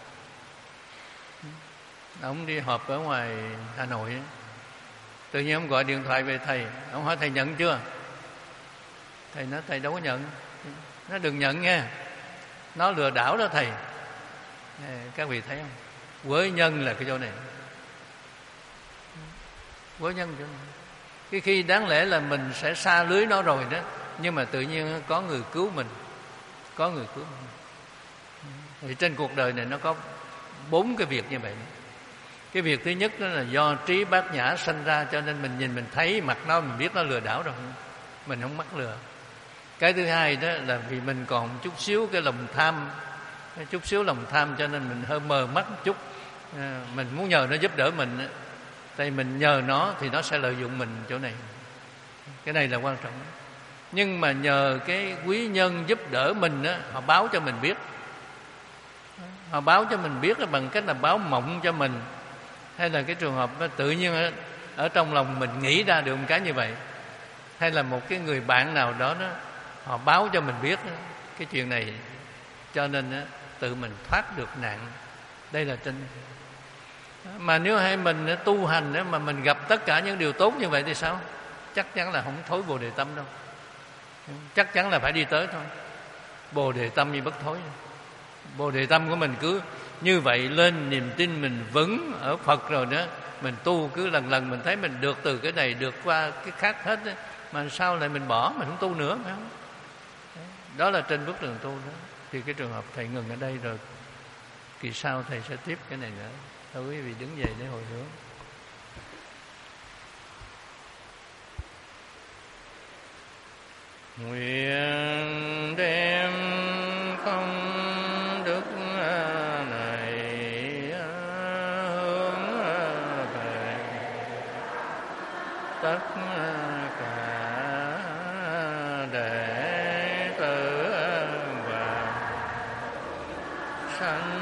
ông đi họp ở ngoài Hà Nội, tự nhiên ông gọi điện thoại về thầy, ông hỏi thầy nhận chưa? Thầy nói thầy đâu có nhận. Nó đừng nhận nha, nó lừa đảo đó thầy. Các vị thấy không? Quới nhân là cái chỗ này, quới nhân chỗ này. Cái khi đáng lẽ là mình sẽ xa lưới nó rồi đó, nhưng mà tự nhiên có người cứu mình, có người cứu mình. Thì trên cuộc đời này nó có bốn cái việc như vậy. Cái việc thứ nhất đó là do trí bát nhã sanh ra, cho nên mình nhìn mình thấy mặt nó, mình biết nó lừa đảo rồi, mình không mắc lừa. Cái thứ hai đó là vì mình còn chút xíu cái lòng tham, chút xíu lòng tham, cho nên mình hơi mờ mắt một chút, mình muốn nhờ nó giúp đỡ mình, tại mình nhờ nó thì nó sẽ lợi dụng mình chỗ này. Cái này là quan trọng. Nhưng mà nhờ cái quý nhân giúp đỡ mình đó, họ báo cho mình biết, họ báo cho mình biết là bằng cách là báo mộng cho mình, hay là cái trường hợp tự nhiên ở, ở trong lòng mình nghĩ ra được một cái như vậy, hay là một cái người bạn nào đó, đó họ báo cho mình biết đó, cái chuyện này, cho nên đó, tự mình thoát được nạn. Đây là trên. Mà nếu hay mình tu hành đó, mà mình gặp tất cả những điều tốt như vậy thì sao? Chắc chắn là không thối Bồ Đề Tâm đâu, chắc chắn là phải đi tới thôi. Bồ Đề Tâm như bất thối. Bồ Đề Tâm của mình cứ như vậy lên, niềm tin mình vững ở Phật rồi đó, mình tu cứ lần lần mình thấy mình được từ cái này được qua cái khác hết đó. Mà sao lại mình bỏ, mình không tu nữa phải không? Đó là trên bước đường tu đó. Thì cái trường hợp thầy ngừng ở đây rồi, kỳ sau thầy sẽ tiếp cái này nữa. Thôi quý vị đứng dậy để hồi hướng. Nguyện đem công đức sanh